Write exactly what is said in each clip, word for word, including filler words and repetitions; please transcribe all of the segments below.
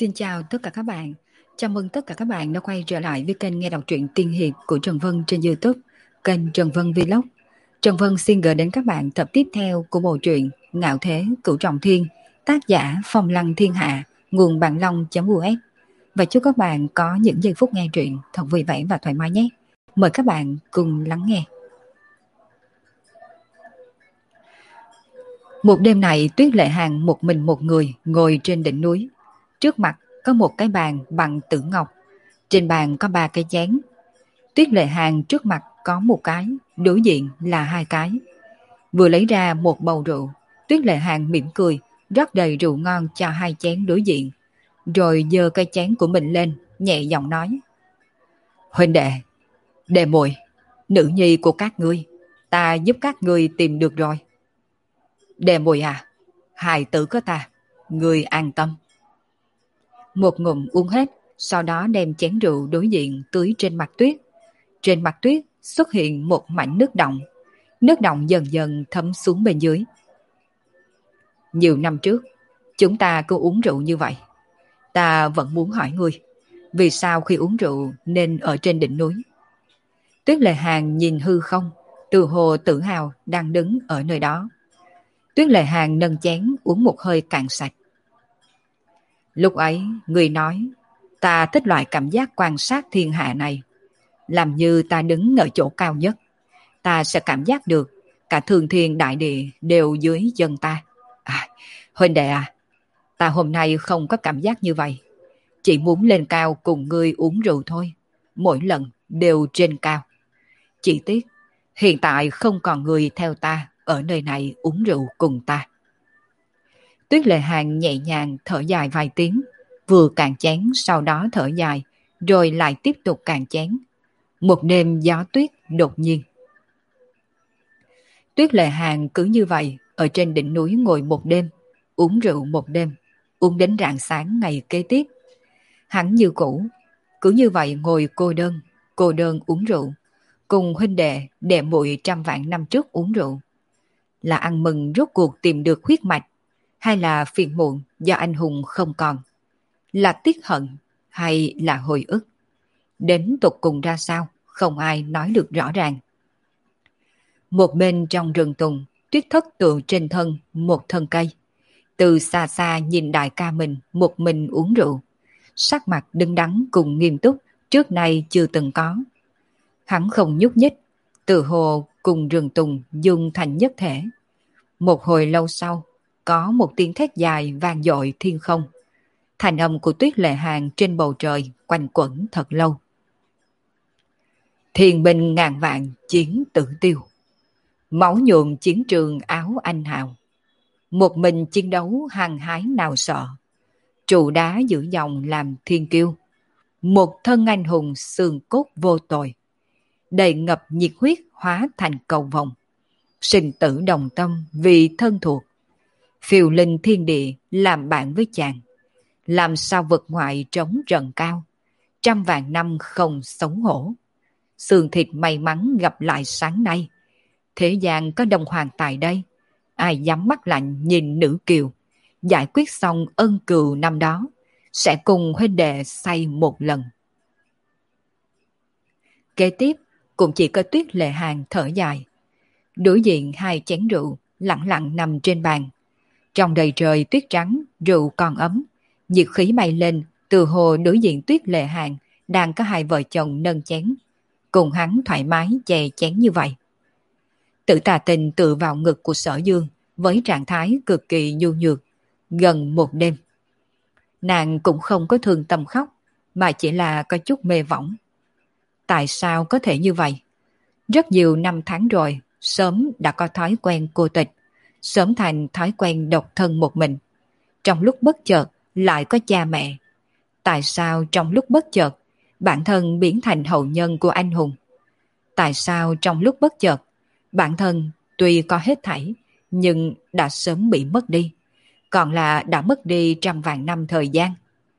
Xin chào tất cả các bạn. Chào mừng tất cả các bạn đã quay trở lại với kênh nghe đọc truyện tiên hiệp của Trần Vân trên YouTube, kênh Trần Vân Vlog. Trần Vân xin gửi đến các bạn tập tiếp theo của bộ truyện Ngạo Thế Cửu Trọng Thiên, tác giả Phong Lăng Thiên Hạ, nguồn bạn long.us. Và chúc các bạn có những giây phút nghe truyện thật vui vẻ và thoải mái nhé. Mời các bạn cùng lắng nghe. Một đêm này, Tuyết Lệ Hàn một mình một người ngồi trên đỉnh núi. Trước mặt có một cái bàn bằng tử ngọc. Trên bàn có ba cái chén. Tuyết Lệ Hàn trước mặt có một cái, đối diện là hai cái. Vừa lấy ra một bầu rượu, Tuyết Lệ Hàn mỉm cười, rót đầy rượu ngon cho hai chén đối diện. Rồi giơ cái chén của mình lên, nhẹ giọng nói: Huynh đệ, đệ muội, nữ nhi của các ngươi, ta giúp các ngươi tìm được rồi. Đệ muội à, hài tử của ta, ngươi an tâm. Một ngụm uống hết, sau đó đem chén rượu đối diện tưới trên mặt Tuyết. Trên mặt Tuyết xuất hiện một mảnh nước động. Nước động dần dần thấm xuống bên dưới. Nhiều năm trước, chúng ta cứ uống rượu như vậy. Ta vẫn muốn hỏi ngươi, vì sao khi uống rượu nên ở trên đỉnh núi? Tuyết Lệ Hàn nhìn hư không, từ hồ tự hào đang đứng ở nơi đó. Tuyết Lệ Hàn nâng chén uống một hơi cạn sạch. Lúc ấy, người nói, ta thích loại cảm giác quan sát thiên hạ này. Làm như ta đứng ở chỗ cao nhất. Ta sẽ cảm giác được cả thường thiên đại địa đều dưới chân ta. À, huynh đệ à, ta hôm nay không có cảm giác như vậy. Chỉ muốn lên cao cùng ngươi uống rượu thôi. Mỗi lần đều trên cao. Chỉ tiếc, hiện tại không còn người theo ta ở nơi này uống rượu cùng ta. Tuyết Lệ Hàn nhẹ nhàng thở dài vài tiếng, vừa cạn chén sau đó thở dài, rồi lại tiếp tục cạn chén. Một đêm gió tuyết đột nhiên. Tuyết Lệ Hàn cứ như vậy ở trên đỉnh núi ngồi một đêm, uống rượu một đêm, uống đến rạng sáng ngày kế tiếp. Hắn như cũ, cứ như vậy ngồi cô đơn, cô đơn uống rượu, cùng huynh đệ đệ muội trăm vạn năm trước uống rượu. Là ăn mừng rốt cuộc tìm được huyết mạch, hay là phiền muộn do anh hùng không còn? Là tiếc hận hay là hồi ức? Đến tột cùng ra sao, không ai nói được rõ ràng. Một bên trong rừng tùng, Tuyết Thất tựa trên thân một thân cây. Từ xa xa nhìn đại ca mình một mình uống rượu. Sắc mặt đứng đắn cùng nghiêm túc trước nay chưa từng có. Hắn không nhúc nhích, từ hồ cùng rừng tùng dung thành nhất thể. Một hồi lâu sau, có một tiếng thét dài vang dội thiên không. Thành âm của Tuyết Lệ Hàn trên bầu trời quanh quẩn thật lâu. Thiên binh ngàn vạn chiến tử tiêu. Máu nhuộm chiến trường áo anh hào. Một mình chiến đấu hăng hái nào sợ. Trụ đá giữ dòng làm thiên kiêu. Một thân anh hùng xương cốt vô tội. Đầy ngập nhiệt huyết hóa thành cầu vồng. Sinh tử đồng tâm vì thân thuộc. Phiêu linh thiên địa làm bạn với chàng. Làm sao vực ngoại trống trần cao. Trăm vạn năm không xấu hổ. Xương thịt may mắn gặp lại sáng nay. Thế gian có đồng hoàng tại đây. Ai dám mắt lạnh nhìn nữ kiều. Giải quyết xong ân cừu năm đó. Sẽ cùng huynh đệ say một lần. Kế tiếp cũng chỉ có Tuyết Lệ Hàn thở dài. Đối diện hai chén rượu lặng lặng nằm trên bàn. Trong đầy trời tuyết trắng, rượu còn ấm. Nhiệt khí bay lên, từ hồ đối diện Tuyết Lệ Hàn đang có hai vợ chồng nâng chén. Cùng hắn thoải mái chè chén như vậy. Tử Tà Tình tựa vào ngực của Sở Dương với trạng thái cực kỳ nhu nhược. Gần một đêm. Nàng cũng không có thương tâm khóc, mà chỉ là có chút mê võng. Tại sao có thể như vậy? Rất nhiều năm tháng rồi, sớm đã có thói quen cô tịch, sớm thành thói quen độc thân một mình. Trong lúc bất chợt lại có cha mẹ. Tại sao trong lúc bất chợt bản thân biến thành hậu nhân của anh hùng? Tại sao trong lúc bất chợt bản thân tuy có hết thảy nhưng đã sớm bị mất đi, còn là đã mất đi trăm vạn năm thời gian?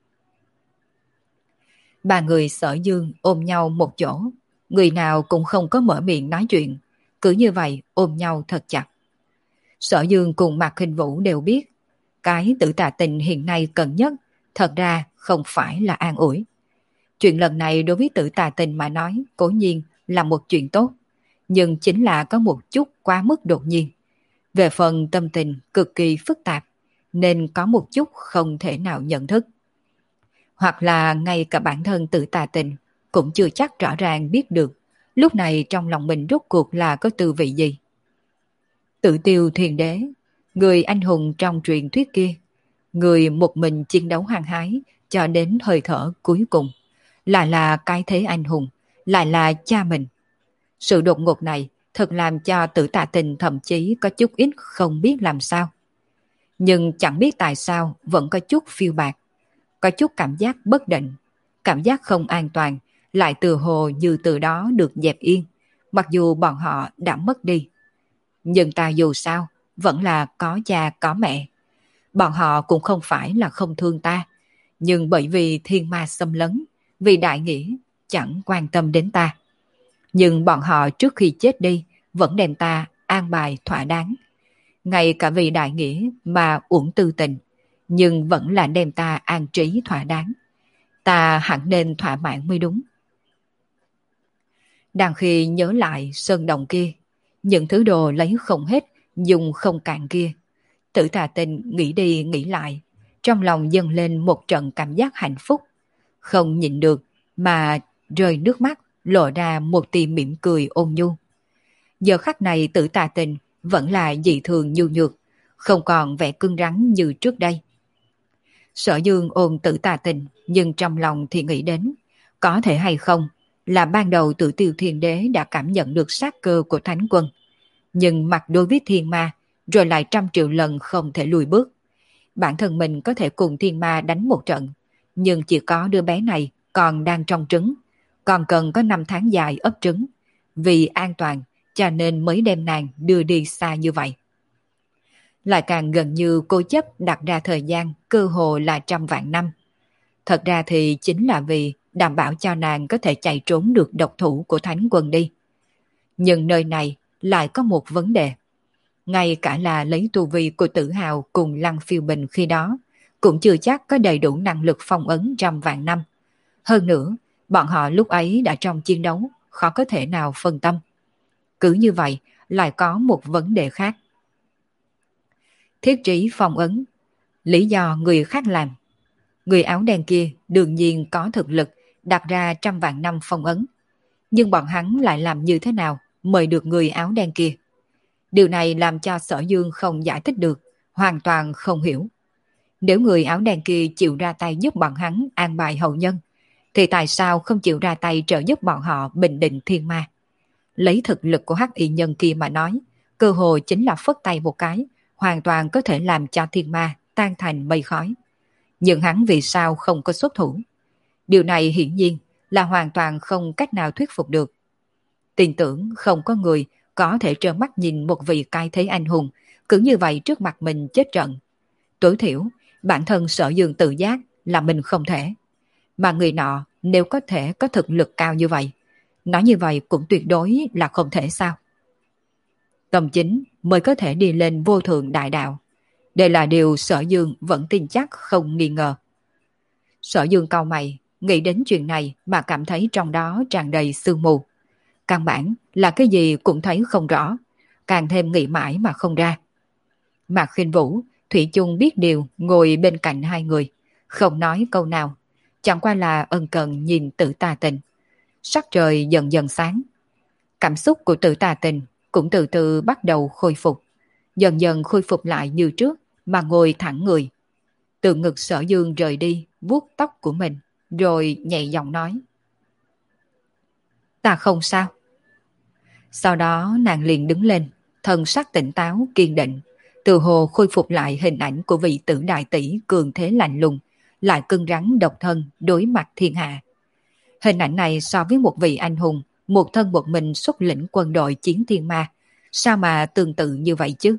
Ba người Sở Dương ôm nhau một chỗ, người nào cũng không có mở miệng nói chuyện, cứ như vậy ôm nhau thật chặt. Sở Dương cùng Mạc Khinh Vũ đều biết, cái Tử Tà Tình hiện nay cần nhất thật ra không phải là an ủi. Chuyện lần này đối với Tử Tà Tình mà nói cố nhiên là một chuyện tốt, nhưng chính là có một chút quá mức đột nhiên. Về phần tâm tình cực kỳ phức tạp, nên có một chút không thể nào nhận thức. Hoặc là ngay cả bản thân Tử Tà Tình cũng chưa chắc rõ ràng biết được lúc này trong lòng mình rốt cuộc là có tư vị gì. Tự Tiêu Thiền Đế, người anh hùng trong truyền thuyết kia, người một mình chiến đấu hăng hái cho đến hơi thở cuối cùng, lại là cái thế anh hùng, lại là cha mình. Sự đột ngột này thật làm cho Tử Tà Tình thậm chí có chút ít không biết làm sao. Nhưng chẳng biết tại sao vẫn có chút phiêu bạc, có chút cảm giác bất định, cảm giác không an toàn, lại từ hồ như từ đó được dẹp yên, mặc dù bọn họ đã mất đi. Nhưng ta dù sao, vẫn là có cha có mẹ. Bọn họ cũng không phải là không thương ta, nhưng bởi vì thiên ma xâm lấn, vì đại nghĩa, chẳng quan tâm đến ta. Nhưng bọn họ trước khi chết đi, vẫn đem ta an bài thỏa đáng. Ngay cả vì đại nghĩa mà uổng tư tình, nhưng vẫn là đem ta an trí thỏa đáng. Ta hẳn nên thỏa mãn mới đúng. Đang khi nhớ lại sơn đồng kia, những thứ đồ lấy không hết, dùng không cạn kia, Tử Tà Tình nghĩ đi nghĩ lại, trong lòng dâng lên một trận cảm giác hạnh phúc, không nhịn được mà rơi nước mắt, lộ ra một tia mỉm cười ôn nhu. Giờ khắc này Tử Tà Tình vẫn là dị thường nhu nhược, không còn vẻ cứng rắn như trước đây. Sở Dương ôm Tử Tà Tình, nhưng trong lòng thì nghĩ đến, có thể hay không là ban đầu Tử Tiêu Thiên Đế đã cảm nhận được sát cơ của Thánh Quân, nhưng mặt đối với thiên ma, rồi lại trăm triệu lần không thể lùi bước. Bản thân mình có thể cùng thiên ma đánh một trận, nhưng chỉ có đứa bé này còn đang trong trứng, còn cần có năm tháng dài ấp trứng. Vì an toàn, cho nên mới đem nàng đưa đi xa như vậy. Lại càng gần như cố chấp đặt ra thời gian cơ hồ là trăm vạn năm. Thật ra thì chính là vì đảm bảo cho nàng có thể chạy trốn được độc thủ của Thánh Quân đi. Nhưng nơi này lại có một vấn đề. Ngay cả là lấy tu vi của Tử Hào cùng Lăng Phiêu Bình khi đó, cũng chưa chắc có đầy đủ năng lực phong ấn trăm vạn năm. Hơn nữa, bọn họ lúc ấy đã trong chiến đấu, khó có thể nào phân tâm. Cứ như vậy, lại có một vấn đề khác. Thiết trí phong ấn, lý do người khác làm. Người áo đen kia đương nhiên có thực lực đặt ra trăm vạn năm phong ấn. Nhưng bọn hắn lại làm như thế nào mời được người áo đen kia? Điều này làm cho Sở Dương không giải thích được, hoàn toàn không hiểu. Nếu người áo đen kia chịu ra tay giúp bọn hắn an bài hậu nhân, thì tại sao không chịu ra tay trợ giúp bọn họ bình định thiên ma? Lấy thực lực của hắc y nhân kia mà nói, cơ hội chính là phất tay một cái, hoàn toàn có thể làm cho thiên ma tan thành mây khói. Nhưng hắn vì sao không có xuất thủ? Điều này hiển nhiên là hoàn toàn không cách nào thuyết phục được. Tin tưởng không có người có thể trơ mắt nhìn một vị cai thế anh hùng cứ như vậy trước mặt mình chết trận. Tối thiểu, bản thân Sở Dương tự giác là mình không thể. Mà người nọ nếu có thể có thực lực cao như vậy, nói như vậy cũng tuyệt đối là không thể sao. Tầm chính mới có thể đi lên vô thượng đại đạo. Đây là điều Sở Dương vẫn tin chắc không nghi ngờ. Sở Dương cau mày, nghĩ đến chuyện này mà cảm thấy trong đó tràn đầy sương mù. Căn bản là cái gì cũng thấy không rõ, càng thêm nghĩ mãi mà không ra. Mạc Khinh Vũ, Thủy chung biết điều ngồi bên cạnh hai người, không nói câu nào, chẳng qua là ân cần nhìn Tử Tà Tình. Sắc trời dần dần sáng. Cảm xúc của Tử Tà Tình cũng từ từ bắt đầu khôi phục, dần dần khôi phục lại như trước mà ngồi thẳng người. Từ ngực Sở Dương rời đi, vuốt tóc của mình, rồi nhẹ giọng nói. Ta không sao. Sau đó nàng liền đứng lên, thần sắc tỉnh táo, kiên định, từ hồ khôi phục lại hình ảnh của vị tử đại tỷ cường thế lạnh lùng, lại cứng rắn độc thân đối mặt thiên hạ. Hình ảnh này so với một vị anh hùng, một thân một mình xuất lĩnh quân đội chiến thiên ma, sao mà tương tự như vậy chứ?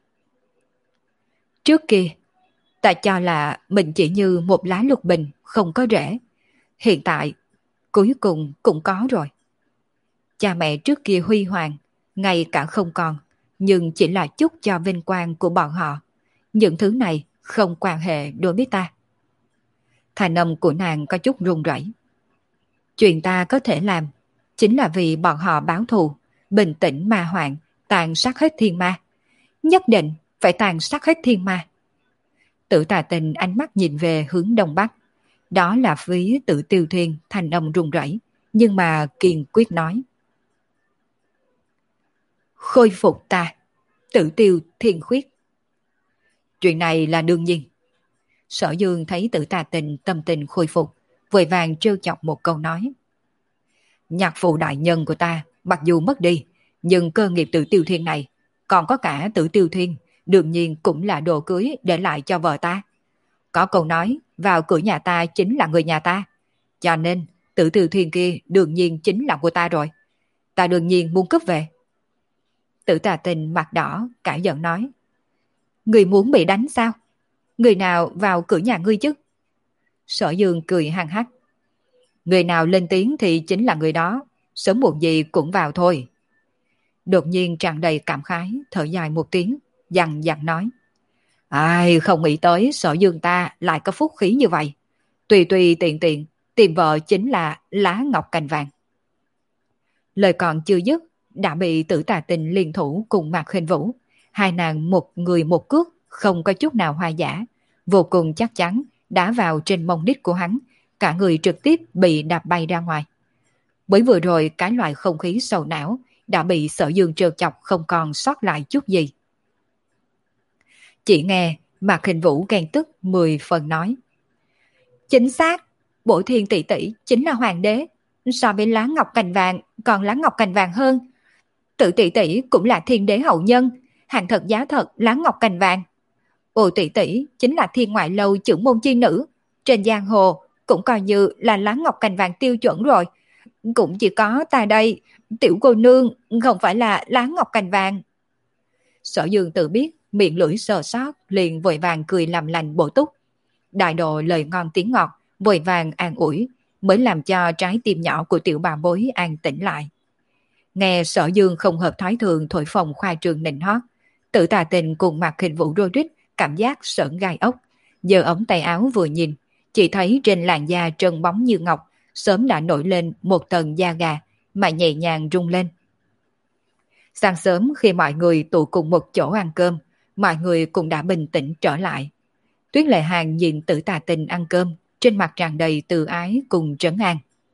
Trước kia, ta cho là mình chỉ như một lá lục bình, không có rễ. Hiện tại, cuối cùng cũng có rồi. Cha mẹ trước kia huy hoàng, ngay cả không còn, nhưng chỉ là chút cho vinh quang của bọn họ. Những thứ này không quan hệ đối với ta. Thanh âm của nàng có chút run rẩy. Chuyện ta có thể làm chính là vì bọn họ báo thù, bình tĩnh ma hoạn, tàn sát hết thiên ma. Nhất định phải tàn sát hết thiên ma. Tử Tà Tình ánh mắt nhìn về hướng đông bắc. Đó là phía Tử Tiêu Thiên, thanh âm run rẩy, nhưng mà kiên quyết nói. Khôi phục ta, Tử Tiêu Thiên Khuyết. Chuyện này là đương nhiên. Sở Dương thấy Tử Tà Tình tâm tình khôi phục, vội vàng trêu chọc một câu nói. Nhạc phụ đại nhân của ta, mặc dù mất đi, nhưng cơ nghiệp Tử Tiêu Thiên này, còn có cả Tử Tiêu Thiên, đương nhiên cũng là đồ cưới để lại cho vợ ta. Có câu nói, vào cửa nhà ta chính là người nhà ta. Cho nên, Tử Tiêu Thiên kia đương nhiên chính là của ta rồi. Ta đương nhiên muốn cướp về. Tử Tà Tình mặt đỏ, cãi giận nói. Người muốn bị đánh sao? Người nào vào cửa nhà ngươi chứ? Sở Dương cười hăng hắc. Người nào lên tiếng thì chính là người đó, sớm muộn gì cũng vào thôi. Đột nhiên tràn đầy cảm khái, thở dài một tiếng, dằn dằn nói. Ai không nghĩ tới Sở Dương ta lại có phúc khí như vậy. Tùy tùy tiện tiện, tìm vợ chính là lá ngọc cành vàng. Lời còn chưa dứt, đã bị Tử Tà Tình liên thủ cùng Mạc Khinh Vũ. Hai nàng một người một cước, không có chút nào hoa giả, vô cùng chắc chắn đá vào trên mông đít của hắn, cả người trực tiếp bị đạp bay ra ngoài. Bởi vừa rồi cái loại không khí sầu não đã bị Sở Dương trêu chọc không còn sót lại chút gì. Chỉ nghe Mạc Khinh Vũ ghen tức mười phần nói. Chính xác, Bổ Thiên tỷ tỷ chính là hoàng đế, so với lá ngọc cành vàng còn lá ngọc cành vàng hơn. Tự tỷ tỷ cũng là thiên đế hậu nhân, hàng thật giá thật lá ngọc cành vàng. Ô tỷ tỷ chính là thiên ngoại lâu trưởng môn chi nữ, trên giang hồ cũng coi như là lá ngọc cành vàng tiêu chuẩn rồi. Cũng chỉ có ta đây, tiểu cô nương không phải là lá ngọc cành vàng. Sở Dương tự biết miệng lưỡi sờ sót, liền vội vàng cười làm lành bổ túc. Đại độ lời ngon tiếng ngọt, vội vàng an ủi, mới làm cho trái tim nhỏ của tiểu bà bối an tĩnh lại. Nghe Sở Dương không hợp thói thường thổi phồng khoa trương nịnh hót, Tử Tà Tình cùng Mạc Khinh Vũ rối rít, cảm giác sởn gai ốc. Giờ ống tay áo vừa nhìn, chỉ thấy trên làn da trơn bóng như ngọc, sớm đã nổi lên một tầng da gà, mà nhẹ nhàng rung lên. Sáng sớm khi mọi người tụ cùng một chỗ ăn cơm, mọi người cũng đã bình tĩnh trở lại. Tuyết Lệ Hàn nhìn Tử Tà Tình ăn cơm, trên mặt tràn đầy từ ái cùng trấn an.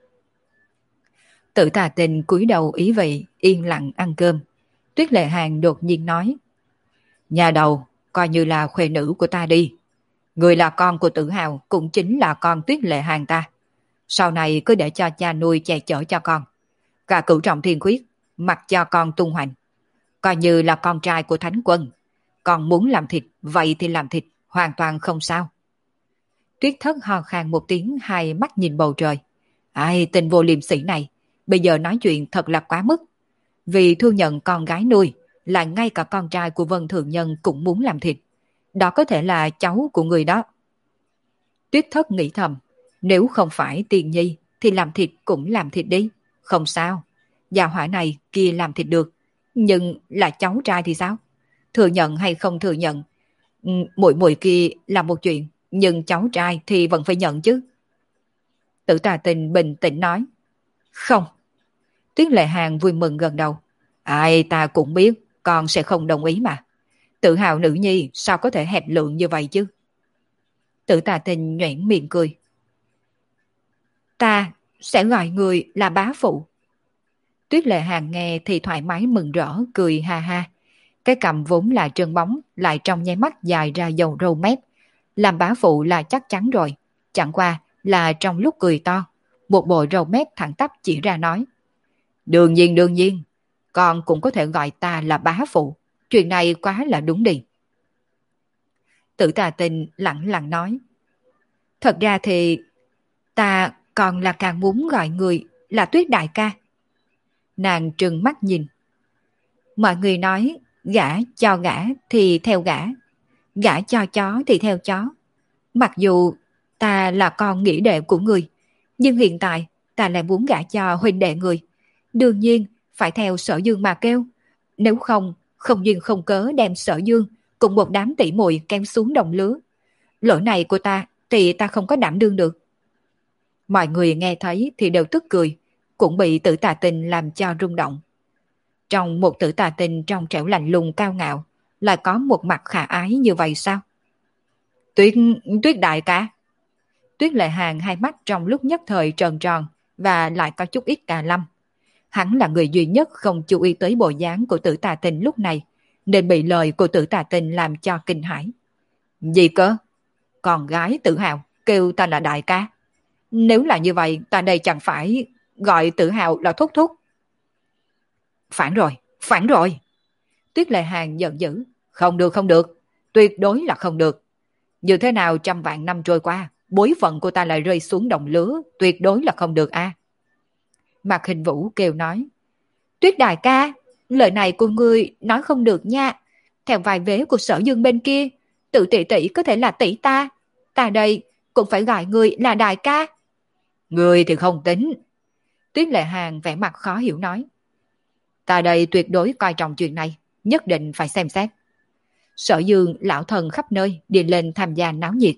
Tử Tà Tình cúi đầu ý vị, yên lặng ăn cơm. Tuyết Lệ Hàn đột nhiên nói. Nhà đầu, coi như là khuê nữ của ta đi. Người là con của Tử Hào cũng chính là con Tuyết Lệ Hàn ta. Sau này cứ để cho cha nuôi che chở cho con. Cả Cửu Trọng Thiên Khuyết, mặc cho con tung hoành. Coi như là con trai của Thánh Quân. Con muốn làm thịt, vậy thì làm thịt, hoàn toàn không sao. Tuyết Thất ho khan một tiếng, hai mắt nhìn bầu trời. Ai, tên vô liêm sỉ này, bây giờ nói chuyện thật là quá mức. Vì thu nhận con gái nuôi, là ngay cả con trai của Vân Thường Nhân cũng muốn làm thịt. Đó có thể là cháu của người đó. Tuyết Thất nghĩ thầm, nếu không phải Tiền Nhi thì làm thịt cũng làm thịt đi, không sao. Gia hỏa này kia làm thịt được, nhưng là cháu trai thì sao? Thừa nhận hay không thừa nhận? Muội muội kia là một chuyện, nhưng cháu trai thì vẫn phải nhận chứ. Tử Tà Tình bình tĩnh nói. Không. Tuyết Lệ Hàn vui mừng gần đầu. Ai ta cũng biết, con sẽ không đồng ý mà. Tự hào nữ nhi sao có thể hẹp lượng như vậy chứ? Tử Tà Tình nhoẻn miệng cười. Ta sẽ gọi người là bá phụ. Tuyết Lệ Hàn nghe thì thoải mái mừng rỡ, cười ha ha. Cái cằm vốn là trơn bóng, lại trong nháy mắt dài ra dầu râu mép. Làm bá phụ là chắc chắn rồi. Chẳng qua là trong lúc cười to, một bộ râu mép thẳng tắp chỉ ra nói. Đương nhiên đương nhiên, con cũng có thể gọi ta là bá phụ. Chuyện này quá là đúng đi. Tử Tà Tình lặng lặng nói. Thật ra thì ta còn là càng muốn gọi người là Tuyết đại ca. Nàng trừng mắt nhìn. Mọi người nói gã cho gã thì theo gã, gã cho chó thì theo chó. Mặc dù ta là con nghĩa đệ của người, nhưng hiện tại ta lại muốn gả cho huynh đệ người. Đương nhiên phải theo Sở Dương mà kêu. Nếu không, không duyên không cớ đem Sở Dương cùng một đám tỷ muội kéo xuống đồng lứa. Lỗi này của ta thì ta không có đảm đương được. Mọi người nghe thấy thì đều tức cười, cũng bị Tử Tà Tinh làm cho rung động. Trong một Tử Tà Tinh trong trẻo lạnh lùng cao ngạo, lại có một mặt khả ái như vậy sao? Tuyết, tuyết đại ca. Tuyết Lệ Hàng hai mắt trong lúc nhất thời tròn tròn và lại có chút ít cà lâm. Hắn là người duy nhất không chú ý tới bộ dáng của Tử Tà Tinh lúc này, nên bị lời của Tử Tà Tinh làm cho kinh hãi. Gì cơ? Con gái tự hào kêu ta là đại ca. Nếu là như vậy, ta đây chẳng phải gọi tự hào là thúc thúc. Phản rồi, phản rồi. Tuyết Lệ Hàng giận dữ. Không được, không được. Tuyệt đối là không được. Như thế nào trăm vạn năm trôi qua, bối phận của ta lại rơi xuống đồng lứa, tuyệt đối là không được a. À. Mạc Hình Vũ kêu nói. Tuyết đại ca, lời này của ngươi nói không được nha. Theo vài vế của Sở Dương bên kia, tự tỷ tỷ có thể là tỷ ta. Ta đây cũng phải gọi ngươi là đại ca. Ngươi thì không tính. Tuyết Lệ Hàng vẻ mặt khó hiểu nói. Ta đây tuyệt đối coi trọng chuyện này, nhất định phải xem xét. Sở Dương lão thần khắp nơi đi lên tham gia náo nhiệt.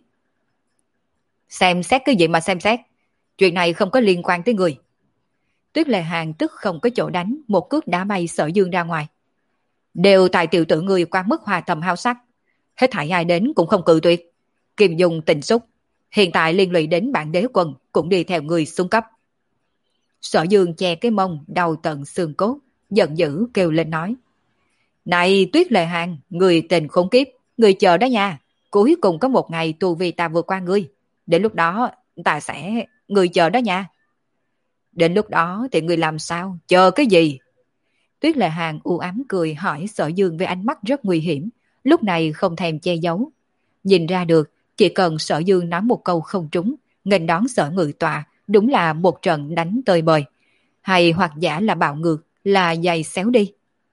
Xem xét cái gì mà xem xét? Chuyện này không có liên quan tới người. Tuyết Lệ Hàng tức không có chỗ đánh, một cước đá bay Sở Dương ra ngoài. Đều tại tiểu tử người quá mức hòa thầm hao sắc. Hết thảy ai đến cũng không cự tuyệt. Kim Dung tình xúc. Hiện tại liên lụy đến bản đế quân cũng đi theo người xuống cấp. Sở Dương che cái mông đau tận xương cốt, giận dữ kêu lên nói. Này Tuyết Lệ Hàng, người tình khốn kiếp, người chờ đó nha. Cuối cùng có một ngày tu vi ta vượt qua ngươi. Đến lúc đó ta sẽ... Người chờ đó nha. Đến lúc đó thì người làm sao? Chờ cái gì? Tuyết Lệ Hàng u ám cười hỏi Sở Dương với ánh mắt rất nguy hiểm, lúc này không thèm che giấu. Nhìn ra được, chỉ cần Sở Dương nói một câu không trúng, nghênh đón Sở Ngự Tọa đúng là một trận đánh tơi bời. Hay hoặc giả là bạo ngược, là giày xéo đi.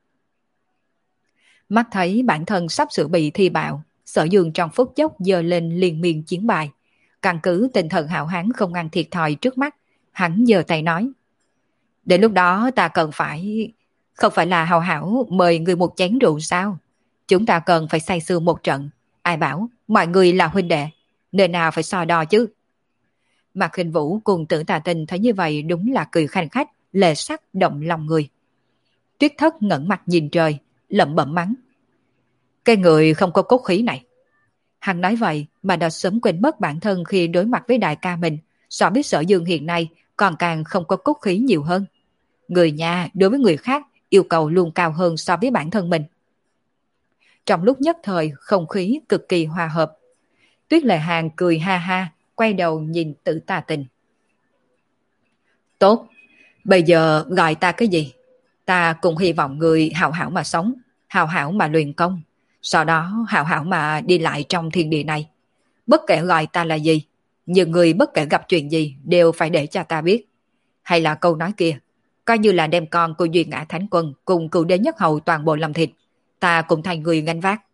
Mắt thấy bản thân sắp sửa bị thi bạo, Sở Dương trong phút chốc giơ lên liên miên chiến bài. Căn cứ tinh thần hạo hán không ăn thiệt thòi trước mắt, hắn giơ tay nói. Đến lúc đó ta cần phải... Không phải là hào hảo mời người một chén rượu sao? Chúng ta cần phải say sưa một trận. Ai bảo mọi người là huynh đệ, nơi nào phải so đo chứ? Mạc Hình Vũ cùng Tử Tà Tinh thấy như vậy đúng là cười khanh khách, lệ sắc động lòng người. Tuyết Thất ngẩng mặt nhìn trời, lẩm bẩm mắng. Cái người không có cốt khí này. Hắn nói vậy mà đã sớm quên mất bản thân khi đối mặt với đại ca mình, so với Sở Dương hiện nay còn càng không có cốt khí nhiều hơn. Người nhà đối với người khác yêu cầu luôn cao hơn so với bản thân mình. Trong lúc nhất thời không khí cực kỳ hòa hợp. Tuyết Lệ Hàng cười ha ha, quay đầu nhìn Tử Tà Tinh. Tốt, bây giờ gọi ta cái gì? Ta cũng hy vọng người hảo hảo mà sống, hảo hảo mà luyện công, sau đó hảo hảo mà đi lại trong thiên địa này. Bất kể gọi ta là gì, nhưng người bất kể gặp chuyện gì đều phải để cho ta biết. Hay là câu nói kia, coi như là đem con của Duy Ngã Thánh Quân cùng cựu đế nhất hầu toàn bộ làm thịt, ta cũng thành người gánh vác.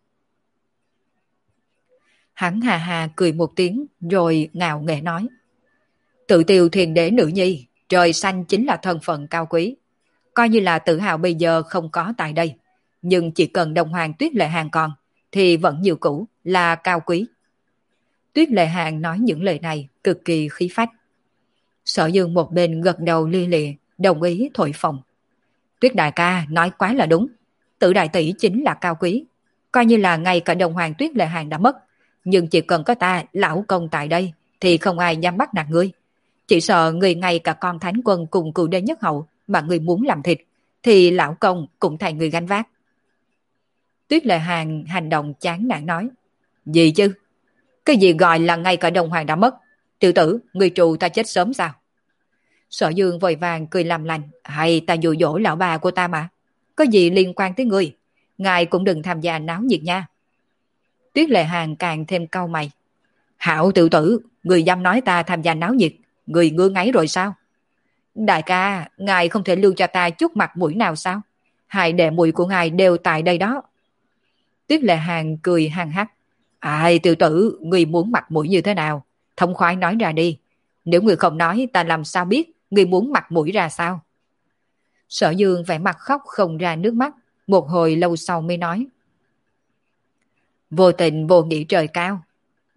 Hắn hà hà cười một tiếng rồi ngạo nghễ nói. Tự tiêu thiền đế nữ nhi, trời xanh chính là thân phận cao quý. Coi như là tự hào bây giờ không có tại đây, nhưng chỉ cần đồng hoàng Tuyết Lệ Hàng còn, thì vẫn nhiều cũ là cao quý. Tuyết Lệ Hàng nói những lời này cực kỳ khí phách. Sở Dương một bên gật đầu li lịa, đồng ý thổi phồng. Tuyết đại ca nói quá là đúng, Tử đại tỷ chính là cao quý. Coi như là ngay cả đồng hoàng Tuyết Lệ Hàng đã mất, nhưng chỉ cần có ta lão công tại đây thì không ai dám bắt nạt ngươi. Chỉ sợ người ngay cả con thánh quân cùng cựu đế nhất hậu mà người muốn làm thịt, thì lão công cũng thành người gánh vác. Tuyết Lệ Hàng hành động chán nản nói. Gì chứ? Cái gì gọi là ngay cả đồng hoàng đã mất? Tiểu tử, người trù ta chết sớm sao? Sở Dương vội vàng cười làm lành. Hay ta dụ dỗ lão bà của ta mà. Có gì liên quan tới người? Ngài cũng đừng tham gia náo nhiệt nha. Tuyết Lệ Hàng càng thêm cau mày. Hảo tiểu tử, người dám nói ta tham gia náo nhiệt, người ngứa ngáy rồi sao? Đại ca, ngài không thể lưu cho ta chút mặt mũi nào sao? Hai đệ muội của ngài đều tại đây đó. Tuyết Lệ Hàng cười hăng hắc. Ai tiểu tử, người muốn mặt mũi như thế nào? Thông khoái nói ra đi. Nếu người không nói, ta làm sao biết người muốn mặt mũi ra sao? Sở Dương vẻ mặt khóc không ra nước mắt, một hồi lâu sau mới nói. Vô tình vô nghĩ trời cao.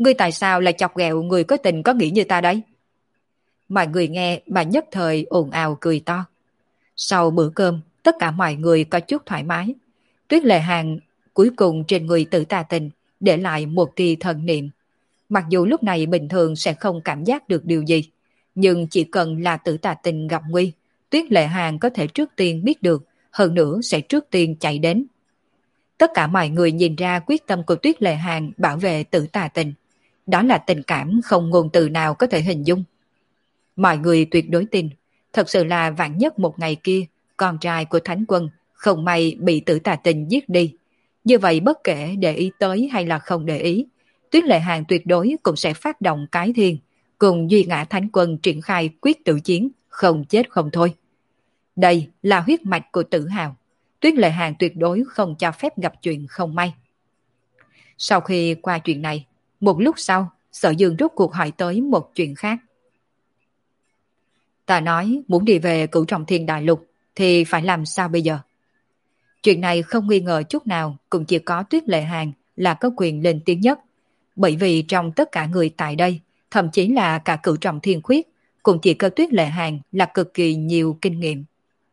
Ngươi tại sao lại chọc ghẹo người có tình có nghĩa như ta đấy? Mọi người nghe mà nhất thời ồn ào cười to. Sau bữa cơm, tất cả mọi người có chút thoải mái. Tuyết Lệ Hàng cuối cùng trên người Tử Tà Tình để lại một tia thần niệm. Mặc dù lúc này bình thường sẽ không cảm giác được điều gì, nhưng chỉ cần là Tử Tà Tình gặp nguy, Tuyết Lệ Hàng có thể trước tiên biết được, hơn nữa sẽ trước tiên chạy đến. Tất cả mọi người nhìn ra quyết tâm của Tuyết Lệ Hàng bảo vệ Tử Tà Tình. Đó là tình cảm không ngôn từ nào có thể hình dung. Mọi người tuyệt đối tin, thật sự là vạn nhất một ngày kia, con trai của Thánh Quân không may bị Tử Tà Tình giết đi. Như vậy bất kể để ý tới hay là không để ý, Tuyết Lệ Hàng tuyệt đối cũng sẽ phát động cái thiên, cùng Duy Ngã Thánh Quân triển khai quyết tử chiến, không chết không thôi. Đây là huyết mạch của Tử Hào. Tuyết Lệ Hàng tuyệt đối không cho phép gặp chuyện không may. Sau khi qua chuyện này, một lúc sau, Sở Dương rốt cuộc hỏi tới một chuyện khác. Ta nói muốn đi về Cửu Trọng Thiên Đại Lục thì phải làm sao bây giờ? Chuyện này không nghi ngờ chút nào, cũng chỉ có Tuyết Lệ Hàng là có quyền lên tiếng nhất. Bởi vì trong tất cả người tại đây, thậm chí là cả Cửu Trọng Thiên Khuyết, cũng chỉ có Tuyết Lệ Hàng là cực kỳ nhiều kinh nghiệm.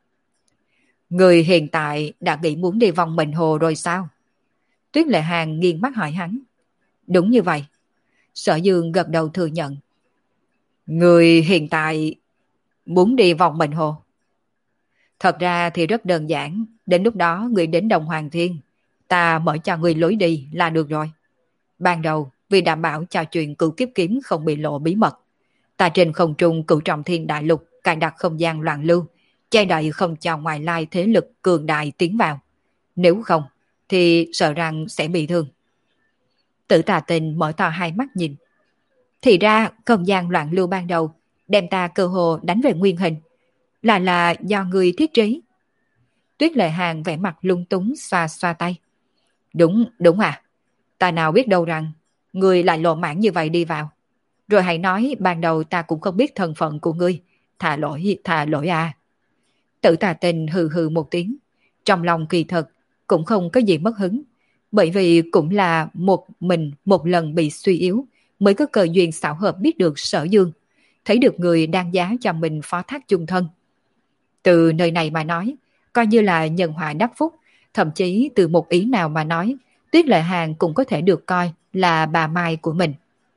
Người hiện tại đã nghĩ muốn đi vòng mệnh hồ rồi sao? Tuyết Lệ Hàng nghiêng mắt hỏi hắn. Đúng như vậy. Sở Dương gật đầu thừa nhận. Người hiện tại muốn đi vòng mệnh hồ. Thật ra thì rất đơn giản. Đến lúc đó người đến Đồng Hoàng Thiên, ta mở cho người lối đi là được rồi. Ban đầu vì đảm bảo cho chuyện Cửu Kiếp Kiếm không bị lộ bí mật, ta trên không trung Cửu Trọng Thiên Đại Lục cài đặt không gian loạn lưu, che đậy không cho ngoại lai thế lực cường đại tiến vào. Nếu không thì sợ rằng sẽ bị thương. Tử Tà Tình mở to hai mắt nhìn. Thì ra không gian loạn lưu ban đầu đem ta cơ hồ đánh về nguyên hình, là là do người thiết trí. Tuyết Lệ Hàng vẻ mặt lung túng xoa xoa tay. Đúng, đúng à. Ta nào biết đâu rằng người lại lộ mãn như vậy đi vào. Rồi hãy nói ban đầu ta cũng không biết thân phận của ngươi. Thà lỗi, thà lỗi à. Tử Tà Tình hừ hừ một tiếng. Trong lòng kỳ thật cũng không có gì mất hứng. Bởi vì cũng là một mình một lần bị suy yếu mới có cơ duyên xảo hợp biết được Sở Dương. Thấy được người đang giá cho mình phó thác chung thân. Từ nơi này mà nói, coi như là nhân họa đắc phúc. Thậm chí từ một ý nào mà nói, Tuyết Lệ Hàng cũng có thể được coi là bà Mai của mình.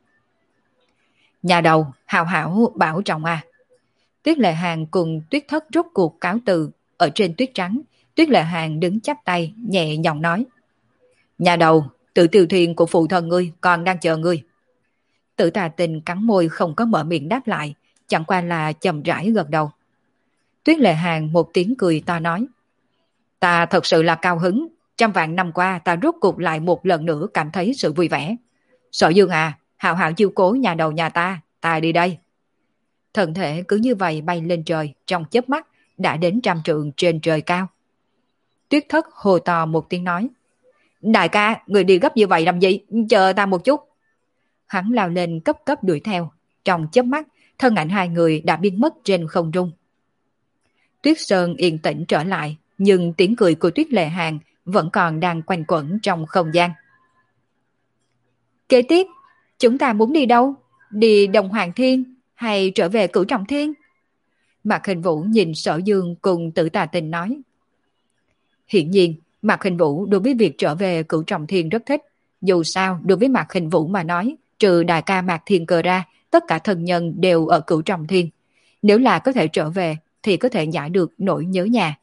Nhà đầu, hào hảo bảo trọng à. Tuyết Lệ Hàng cùng Tuyết Thất rốt cuộc cáo từ. Ở trên tuyết trắng, Tuyết Lệ Hàng đứng chắp tay, nhẹ giọng nói. Nhà đầu, Tự Tiêu Thiên của phụ thân ngươi còn đang chờ ngươi. Tử Tà Tình cắn môi không có mở miệng đáp lại, chẳng qua là chậm rãi gật đầu. Tuyết Lệ Hàng một tiếng cười to nói. Ta thật sự là cao hứng, trăm vạn năm qua ta rốt cuộc lại một lần nữa cảm thấy sự vui vẻ. Sở Dương à, hào hảo chiêu cố nhà đầu nhà ta, ta đi đây. Thân thể cứ như vậy bay lên trời, trong chớp mắt đã đến trăm trượng trên trời cao. Tuyết Thất hồ to một tiếng nói. Đại ca, người đi gấp như vậy làm gì, chờ ta một chút. Hắn lao lên cấp cấp đuổi theo, trong chớp mắt thân ảnh hai người đã biến mất trên không trung. Tuyết Sơn yên tĩnh trở lại, nhưng tiếng cười của Tuyết Lệ Hàng vẫn còn đang quanh quẩn trong không gian. Kế tiếp, chúng ta muốn đi đâu? Đi Đồng Hoàng Thiên hay trở về Cửu Trọng Thiên? Mạc Hình Vũ nhìn Sở Dương cùng Tử Tà Tình nói. Hiển nhiên, Mạc Hình Vũ đối với việc trở về Cửu Trọng Thiên rất thích. Dù sao, đối với Mạc Hình Vũ mà nói, trừ đại ca Mạc Thiên Cơ ra, tất cả thân nhân đều ở Cửu Trọng Thiên. Nếu là có thể trở về, thì có thể giải được nỗi nhớ nhà.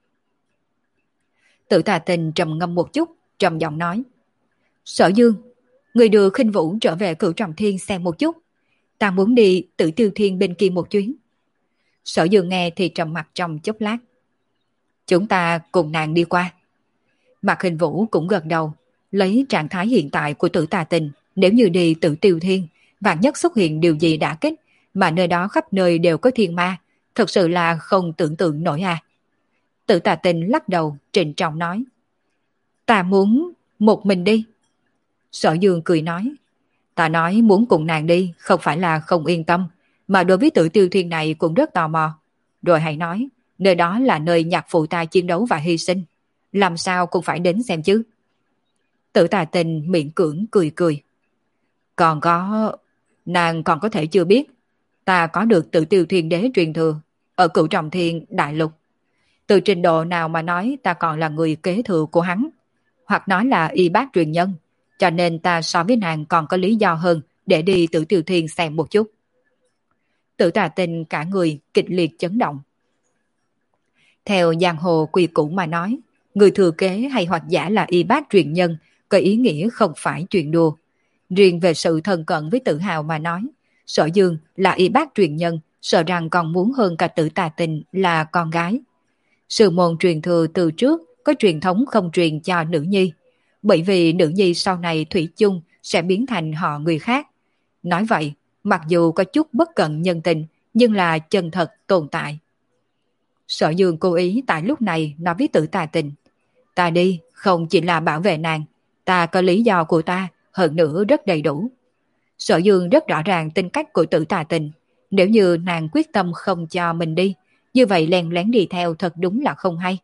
Tử Tà Tình trầm ngâm một chút, trầm giọng nói. Sở Dương, người đưa Khinh Vũ trở về Cửu Trọng Thiên xem một chút. Ta muốn đi Tử Tiêu Thiên bên kia một chuyến. Sở Dương nghe thì trầm mặt trong chốc lát. Chúng ta cùng nàng đi qua. Mạc Hình Vũ cũng gật đầu, lấy trạng thái hiện tại của Tử Tà Tình, nếu như đi Tử Tiêu Thiên, vạn nhất xuất hiện điều gì đã kích, mà nơi đó khắp nơi đều có thiên ma, thật sự là không tưởng tượng nổi à. Tử Tà Tình lắc đầu, trịnh trọng nói. Ta muốn một mình đi. Sở Dương cười nói. Ta nói muốn cùng nàng đi, không phải là không yên tâm, mà đối với Tử Tiêu Thiên này cũng rất tò mò. Rồi hãy nói, nơi đó là nơi nhạc phụ ta chiến đấu và hy sinh. Làm sao cũng phải đến xem chứ. Tử Tà Tình miệng cưỡng cười cười. Còn có... Nàng còn có thể chưa biết, ta có được Tử Tiêu Thiên Đế truyền thừa ở Cửu Trọng Thiên Đại Lục. Từ trình độ nào mà nói ta còn là người kế thừa của hắn, hoặc nói là y bác truyền nhân, cho nên ta so với nàng còn có lý do hơn để đi Tử Tiêu Thiên xem một chút. Tử Tà Tinh cả người kịch liệt chấn động. Theo giang hồ quy củ mà nói, người thừa kế hay hoặc giả là y bác truyền nhân có ý nghĩa không phải chuyện đùa. Riêng về sự thân cận với Tử Hào mà nói, Sở Dương là y bác truyền nhân, sợ rằng còn muốn hơn cả Tử Tà Tinh là con gái. Sư môn truyền thừa từ trước có truyền thống không truyền cho nữ nhi, bởi vì nữ nhi sau này thủy chung sẽ biến thành họ người khác. Nói vậy, mặc dù có chút bất cận nhân tình, nhưng là chân thật tồn tại. Sở Dương cố ý tại lúc này nói với Tử Tà Tinh, ta đi không chỉ là bảo vệ nàng, ta có lý do của ta, hơn nữa rất đầy đủ. Sở Dương rất rõ ràng tính cách của Tử Tà Tinh, nếu như nàng quyết tâm không cho mình đi, như vậy len lén đi theo thật đúng là không hay.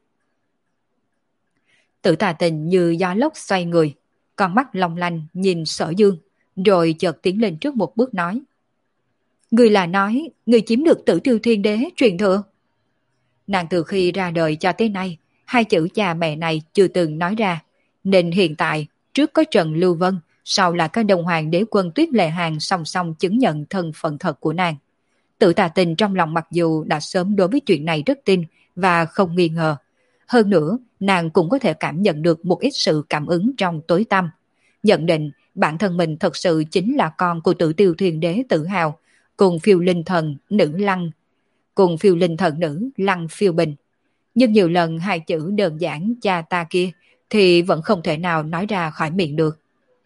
Tử Tà Tinh như gió lốc xoay người, con mắt long lanh nhìn Sở Dương, rồi chợt tiến lên trước một bước nói. Người là nói, người chiếm được Tử Tiêu Thiên Đế truyền thừa. Nàng từ khi ra đời cho tới nay, hai chữ cha mẹ này chưa từng nói ra, nên hiện tại, trước có Trần Lưu Vân, sau là có Đông Hoàng Đế Quân Tuyết Lệ Hàn song song chứng nhận thân phận thật của nàng. Tử Tà Tinh trong lòng mặc dù đã sớm đối với chuyện này rất tin và không nghi ngờ. Hơn nữa, nàng cũng có thể cảm nhận được một ít sự cảm ứng trong tối tăm. Nhận định bản thân mình thật sự chính là con của Tử Tiêu Thiên Đế Tử Hào, cùng phiêu linh thần nữ lăng, cùng phiêu linh thần nữ lăng phiêu bình. Nhưng nhiều lần hai chữ đơn giản cha ta kia thì vẫn không thể nào nói ra khỏi miệng được.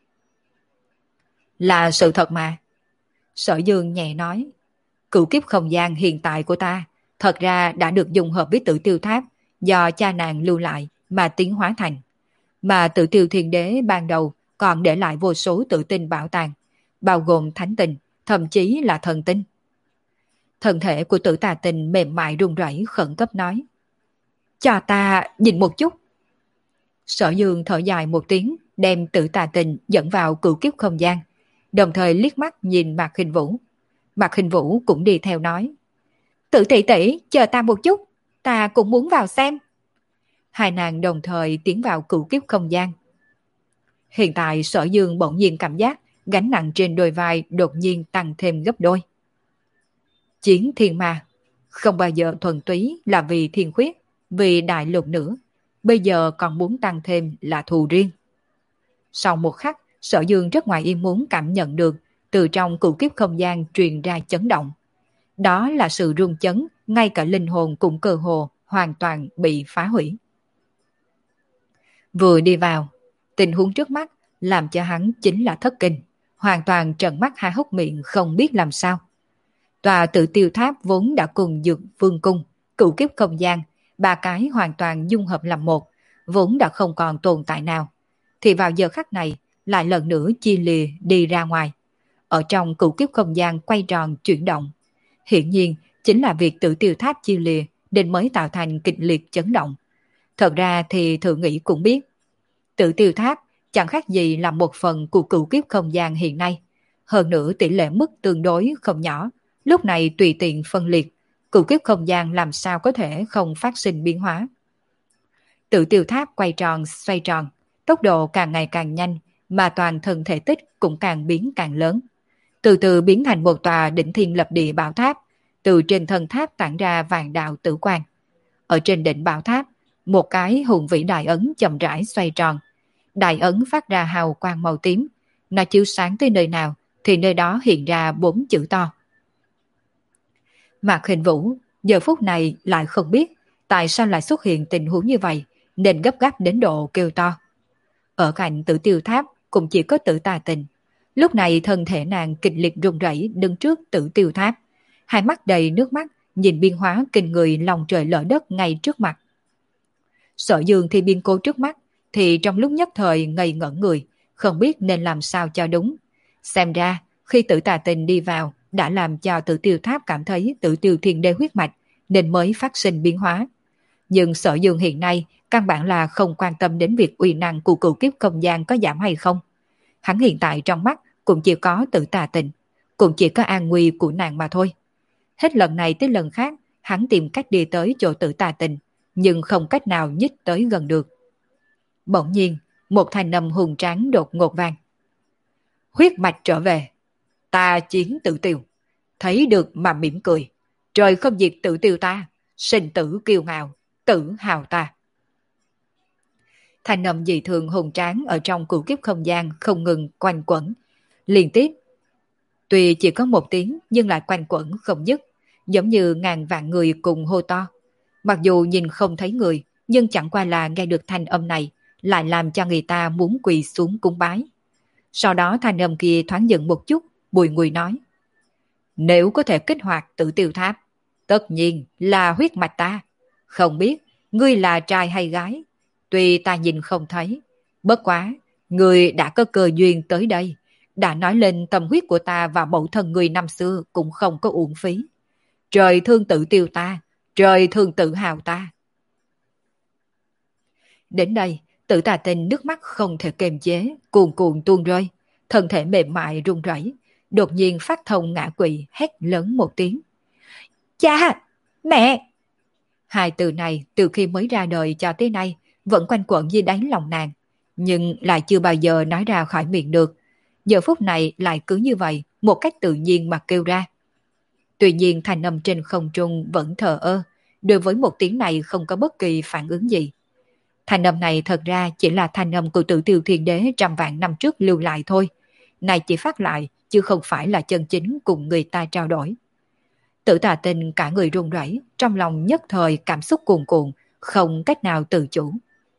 Là sự thật mà. Sở Dương nhẹ nói, cửu kiếp không gian hiện tại của ta thật ra đã được dùng hợp với Tử Tiêu Tháp do cha nàng lưu lại mà tiến hóa thành. Mà Tử Tiêu Thiên Đế ban đầu còn để lại vô số tự tinh bảo tàng, bao gồm thánh tinh, thậm chí là thần tinh. Thân thể của Tử Tà Tinh mềm mại run rẩy khẩn cấp nói, cho ta nhìn một chút. Sở Dương thở dài một tiếng, đem Tử Tà Tinh dẫn vào cửu kiếp không gian, đồng thời liếc mắt nhìn Mạc Khinh Vũ. Mạc Khinh Vũ cũng đi theo nói, Tử tỷ tỷ chờ ta một chút, ta cũng muốn vào xem. Hai nàng đồng thời tiến vào cửu kiếp không gian. Hiện tại Sở Dương bỗng nhiên cảm giác gánh nặng trên đôi vai đột nhiên tăng thêm gấp đôi. Chiến thiên ma không bao giờ thuần túy là vì thiên khuyết, vì đại lục nữa, bây giờ còn muốn tăng thêm là thù riêng. Sau một khắc, Sở Dương rất ngoài ý muốn cảm nhận được từ trong cửu kiếp không gian truyền ra chấn động. Đó là sự rung chấn, ngay cả linh hồn cũng cơ hồ hoàn toàn bị phá hủy. Vừa đi vào, tình huống trước mắt làm cho hắn chính là thất kinh, hoàn toàn trợn mắt hai hốc miệng không biết làm sao. Tòa Tử Tiêu Tháp vốn đã cùng Dược Vương Cung, cửu kiếp không gian, ba cái hoàn toàn dung hợp làm một, vốn đã không còn tồn tại nào, thì vào giờ khắc này lại lần nữa chia lìa đi ra ngoài. Ở trong cửu kiếp không gian quay tròn chuyển động. Hiển nhiên chính là việc Tử Tiêu Tháp chia lìa nên mới tạo thành kịch liệt chấn động. Thật ra thì thử nghĩ cũng biết, Tử Tiêu Tháp chẳng khác gì là một phần của cửu kiếp không gian hiện nay. Hơn nữa tỷ lệ mức tương đối không nhỏ, lúc này tùy tiện phân liệt, cửu kiếp không gian làm sao có thể không phát sinh biến hóa. Tử Tiêu Tháp quay tròn xoay tròn, tốc độ càng ngày càng nhanh, mà toàn thân thể tích cũng càng biến càng lớn. Từ từ biến thành một tòa đỉnh thiên lập địa bảo tháp, từ trên thân tháp tản ra vàng đạo tử quang. Ở trên đỉnh bảo tháp, một cái hùng vĩ đại ấn chậm rãi xoay tròn. Đại ấn phát ra hào quang màu tím, nó chiếu sáng tới nơi nào thì nơi đó hiện ra bốn chữ to. Mạc Khinh Vũ giờ phút này lại không biết tại sao lại xuất hiện tình huống như vậy, nên gấp gáp đến độ kêu to. Ở cạnh Tử Tiêu Tháp cũng chỉ có Tử Tà Tinh. Lúc này thân thể nàng kịch liệt run rẩy đứng trước Tử Tiêu Tháp, hai mắt đầy nước mắt nhìn biến hóa kinh người lòng trời lở đất ngay trước mặt. Sở Dương thì biến cố trước mắt thì trong lúc nhất thời ngây ngẩn người, không biết nên làm sao cho đúng. Xem ra khi Tử Tà Tinh đi vào đã làm cho Tử Tiêu Tháp cảm thấy Tử Tiêu Thiên Đế huyết mạch nên mới phát sinh biến hóa. Nhưng Sở Dương hiện nay căn bản là không quan tâm đến việc uy năng của cửu kiếp không gian có giảm hay không. Hắn hiện tại trong mắt cũng chỉ có Tử Tà Tình, cũng chỉ có an nguy của nàng mà thôi. Hết lần này tới lần khác, hắn tìm cách đi tới chỗ Tử Tà Tình, nhưng không cách nào nhích tới gần được. Bỗng nhiên, một thanh âm hùng tráng đột ngột vang. Huyết mạch trở về, ta chiến Tử Tiêu, thấy được mà mỉm cười. Trời không diệt Tử Tiêu ta, sinh tử kiêu ngạo, tử hào ta. Thanh âm dị thường hùng tráng ở trong cửu kiếp không gian không ngừng quanh quẩn, liên tiếp. Tuy chỉ có một tiếng nhưng lại quanh quẩn không dứt, giống như ngàn vạn người cùng hô to. Mặc dù nhìn không thấy người, nhưng chẳng qua là nghe được thanh âm này, lại làm cho người ta muốn quỳ xuống cúng bái. Sau đó thanh âm kia thoáng dừng một chút, bùi ngùi nói. Nếu có thể kích hoạt Tử Tiêu Tháp, tất nhiên là huyết mạch ta. Không biết ngươi là trai hay gái, tuy ta nhìn không thấy, bất quá ngươi đã có cơ duyên tới đây, đã nói lên tâm huyết của ta và mẫu thân ngươi năm xưa cũng không có uổng phí. Trời thương Tử Tiêu ta, trời thương tự hào ta. Đến đây, Tử Tà Tình nước mắt không thể kiềm chế, cuồn cuộn tuôn rơi, thân thể mềm mại run rẩy, đột nhiên phát thông ngã quỵ, hét lớn một tiếng. Cha! Mẹ! Hai từ này từ khi mới ra đời cho tới nay vẫn quanh quẩn dưới đáy lòng nàng, nhưng lại chưa bao giờ nói ra khỏi miệng được. Giờ phút này lại cứ như vậy, một cách tự nhiên mà kêu ra. Tuy nhiên thanh âm trên không trung vẫn thờ ơ, đối với một tiếng này không có bất kỳ phản ứng gì. Thanh âm này thật ra chỉ là thanh âm của Tử Tiêu Thiên Đế trăm vạn năm trước lưu lại thôi. Này chỉ phát lại, chứ không phải là chân chính cùng người ta trao đổi. Tử Tà Tình cả người run rẩy, trong lòng nhất thời cảm xúc cuồn cuộn, không cách nào tự chủ.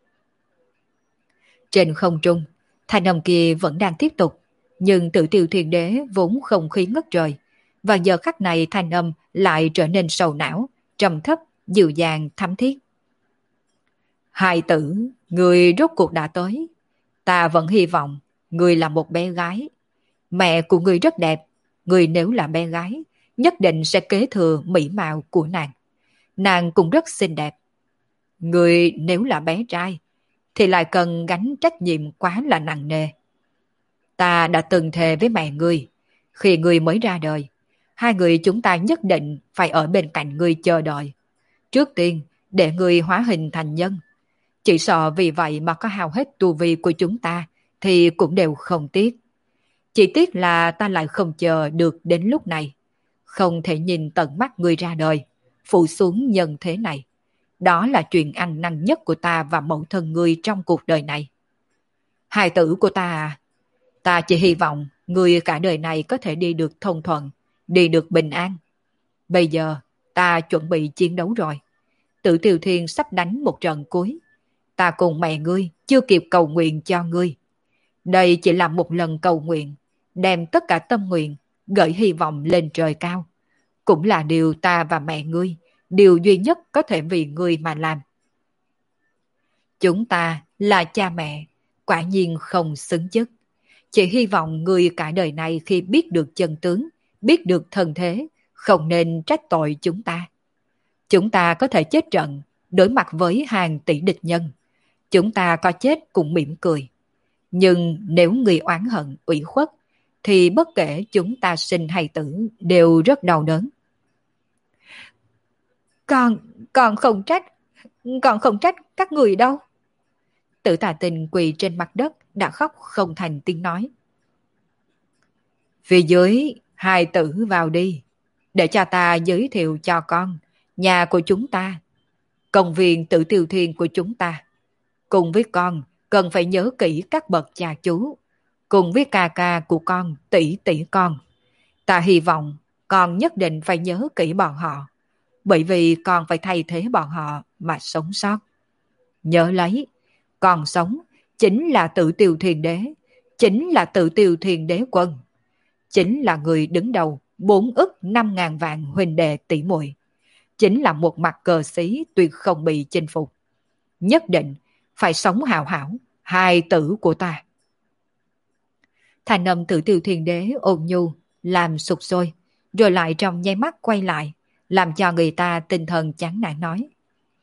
Trên không trung, thanh âm kia vẫn đang tiếp tục, nhưng Tử Tiêu Thiên Đế vốn không khí ngất trời, và giờ khắc này thanh âm lại trở nên sầu não, trầm thấp, dịu dàng, thắm thiết. Hai tử, người rốt cuộc đã tới. Ta vẫn hy vọng người là một bé gái. Mẹ của người rất đẹp, người nếu là bé gái, nhất định sẽ kế thừa mỹ mạo của nàng. Nàng cũng rất xinh đẹp. Người nếu là bé trai, thì lại cần gánh trách nhiệm quá là nặng nề. Ta đã từng thề với mẹ ngươi, khi ngươi mới ra đời, hai người chúng ta nhất định phải ở bên cạnh ngươi chờ đợi. Trước tiên, để ngươi hóa hình thành nhân. Chỉ sợ vì vậy mà có hao hết tu vi của chúng ta, thì cũng đều không tiếc. Chỉ tiếc là ta lại không chờ được đến lúc này. Không thể nhìn tận mắt ngươi ra đời, phụ xuống nhân thế này. Đó là chuyện ăn năn nhất của ta và mẫu thân ngươi trong cuộc đời này. Hài tử của ta à, ta chỉ hy vọng ngươi cả đời này có thể đi được thông thuận, đi được bình an. Bây giờ, ta chuẩn bị chiến đấu rồi. Tử Tiêu Thiên sắp đánh một trận cuối. Ta cùng mẹ ngươi chưa kịp cầu nguyện cho ngươi. Đây chỉ là một lần cầu nguyện, đem tất cả tâm nguyện, gửi hy vọng lên trời cao. Cũng là điều ta và mẹ ngươi, điều duy nhất có thể vì ngươi mà làm. Chúng ta là cha mẹ, quả nhiên không xứng chức. Chỉ hy vọng ngươi cả đời này khi biết được chân tướng, biết được thân thế, không nên trách tội chúng ta. Chúng ta có thể chết trận, đối mặt với hàng tỷ địch nhân. Chúng ta có chết cũng mỉm cười. Nhưng nếu người oán hận, ủy khuất, thì bất kể chúng ta sinh hay tử đều rất đau đớn. Con, con không trách, con không trách các người đâu. Tử Tà Tình quỳ trên mặt đất đã khóc không thành tiếng nói. Phía dưới, hai tử vào đi, để cho ta giới thiệu cho con nhà của chúng ta, công viên Tử Tiêu Thiên của chúng ta. Cùng với con, cần phải nhớ kỹ các bậc cha chú, cùng với ca ca của con, tỷ tỷ con. Ta hy vọng con nhất định phải nhớ kỹ bọn họ, bởi vì con phải thay thế bọn họ mà sống sót. Nhớ lấy, còn sống chính là Tử Tiêu Thiên Đế, chính là Tử Tiêu Thiên Đế quân, chính là người đứng đầu bốn ức năm ngàn vạn huynh đệ tỷ muội, chính là một mặt cờ xí tuyệt không bị chinh phục. Nhất định phải sống hào hảo, hài tử của ta. Thành âm Tử Tiêu Thiên Đế ôn nhu, làm sụp sôi, rồi lại trong nháy mắt quay lại, làm cho người ta tinh thần chán nản nói.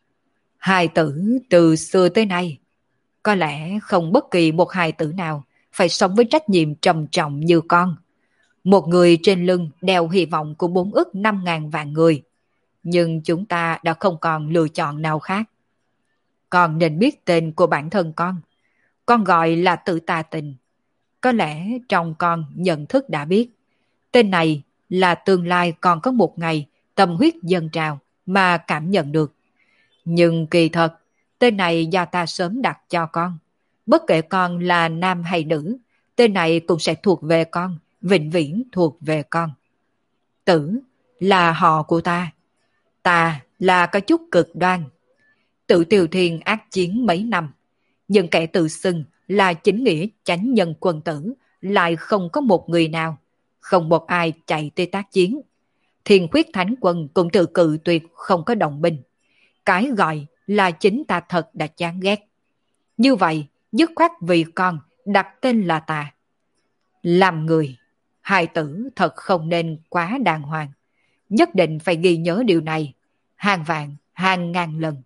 Hài tử từ xưa tới nay, có lẽ không bất kỳ một hài tử nào phải sống với trách nhiệm trầm trọng như con. Một người trên lưng đeo hy vọng của bốn ức năm ngàn vạn người. Nhưng chúng ta đã không còn lựa chọn nào khác. Con nên biết tên của bản thân con. Con gọi là Tử Tà Tình. Có lẽ trong con nhận thức đã biết. Tên này là tương lai còn có một ngày tâm huyết dâng trào mà cảm nhận được. Nhưng kỳ thật, tên này do ta sớm đặt cho con. Bất kể con là nam hay nữ, tên này cũng sẽ thuộc về con, vĩnh viễn thuộc về con. Tử là họ của ta. Ta là có chút cực đoan. Tự Tiều Thiên ác chiến mấy năm, nhưng kẻ tự xưng là chính nghĩa chánh nhân quân tử lại không có một người nào, không một ai chạy tới tác chiến. Thiên Khuyết Thánh Quân cũng tự cự tuyệt không có động binh. Cái gọi là chính ta thật đã chán ghét. Như vậy, dứt khoát vì con đặt tên là ta. Làm người, hài tử thật không nên quá đàng hoàng. Nhất định phải ghi nhớ điều này, hàng vạn, hàng ngàn lần.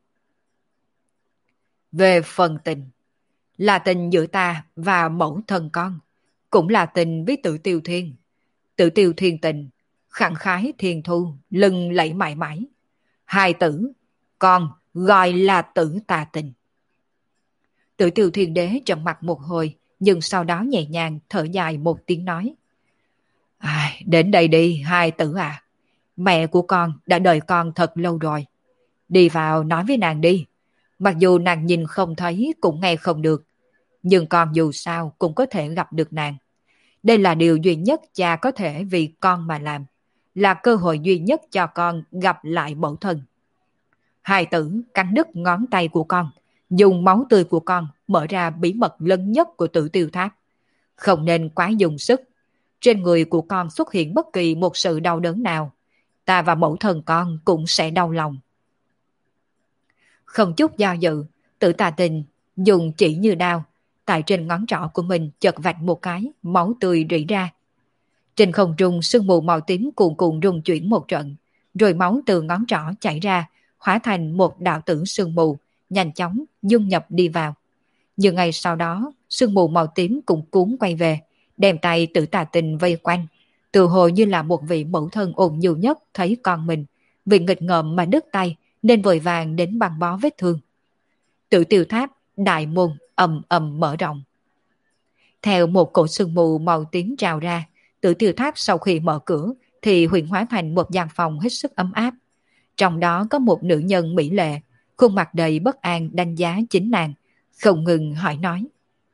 Về phần tình, là tình giữa ta và mẫu thân con, cũng là tình với Tự Tiêu Thiên. Tự Tiêu Thiên tình, khẳng khái thiên thu, lừng lẫy mãi mãi. Hài tử, con gọi là Tử Tà Tình. Tự Tiêu Thiên Đế trầm mặt một hồi, nhưng sau đó nhẹ nhàng thở dài một tiếng nói. Ai, đến đây đi, hai tử à. Mẹ của con đã đợi con thật lâu rồi. Đi vào nói với nàng đi. Mặc dù nàng nhìn không thấy cũng nghe không được. Nhưng con dù sao cũng có thể gặp được nàng. Đây là điều duy nhất cha có thể vì con mà làm. Là cơ hội duy nhất cho con gặp lại mẫu thân. Hai tử cắn đứt ngón tay của con. Dùng máu tươi của con mở ra bí mật lớn nhất của Tử Tiêu Tháp. Không nên quá dùng sức. Trên người của con xuất hiện bất kỳ một sự đau đớn nào. Ta và mẫu thân con cũng sẽ đau lòng. Không chút do dự, Tử Tà Tình dùng chỉ như đao. Tại trên ngón trỏ của mình chật vạch một cái, máu tươi rỉ ra. Trên không trung sương mù màu tím cuồn cuộn rung chuyển một trận. Rồi máu từ ngón trỏ chảy ra, hóa thành một đạo tử sương mù, nhanh chóng dung nhập đi vào. Nhưng ngay sau đó, sương mù màu tím cũng cuốn quay về, đem tay Tử Tà Tình vây quanh, tự hồ như là một vị mẫu thân ôn nhu nhất thấy con mình, vì nghịch ngợm mà đứt tay nên vội vàng đến băng bó vết thương. Tử Tiêu Tháp đại môn ầm ầm mở rộng. Theo một cổ sương mù màu tím trào ra, Tử Tiêu Tháp sau khi mở cửa thì huyễn hóa thành một gian phòng hết sức ấm áp. Trong đó có một nữ nhân mỹ lệ, khuôn mặt đầy bất an đánh giá chính nàng, không ngừng hỏi nói.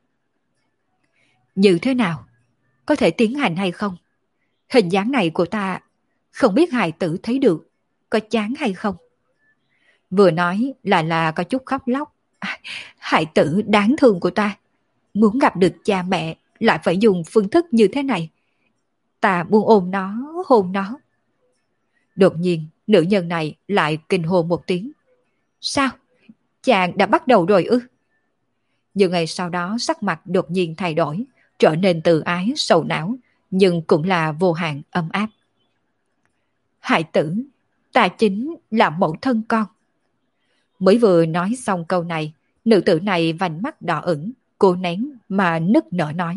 Như thế nào? Có thể tiến hành hay không? Hình dáng này của ta, không biết hài tử thấy được, có chán hay không? Vừa nói là là có chút khóc lóc. À, hài tử đáng thương của ta, muốn gặp được cha mẹ lại phải dùng phương thức như thế này. Ta muốn ôm nó, hôn nó. Đột nhiên, nữ nhân này lại kinh hô một tiếng. Sao? Chàng đã bắt đầu rồi ư? Nhưng ngày sau đó sắc mặt đột nhiên thay đổi, trở nên từ ái, sầu não, nhưng cũng là vô hạn ấm áp. Hải tử, ta chính là mẫu thân con. Mới vừa nói xong câu này, nữ tử này vành mắt đỏ ửng, cô nén mà nức nở nói.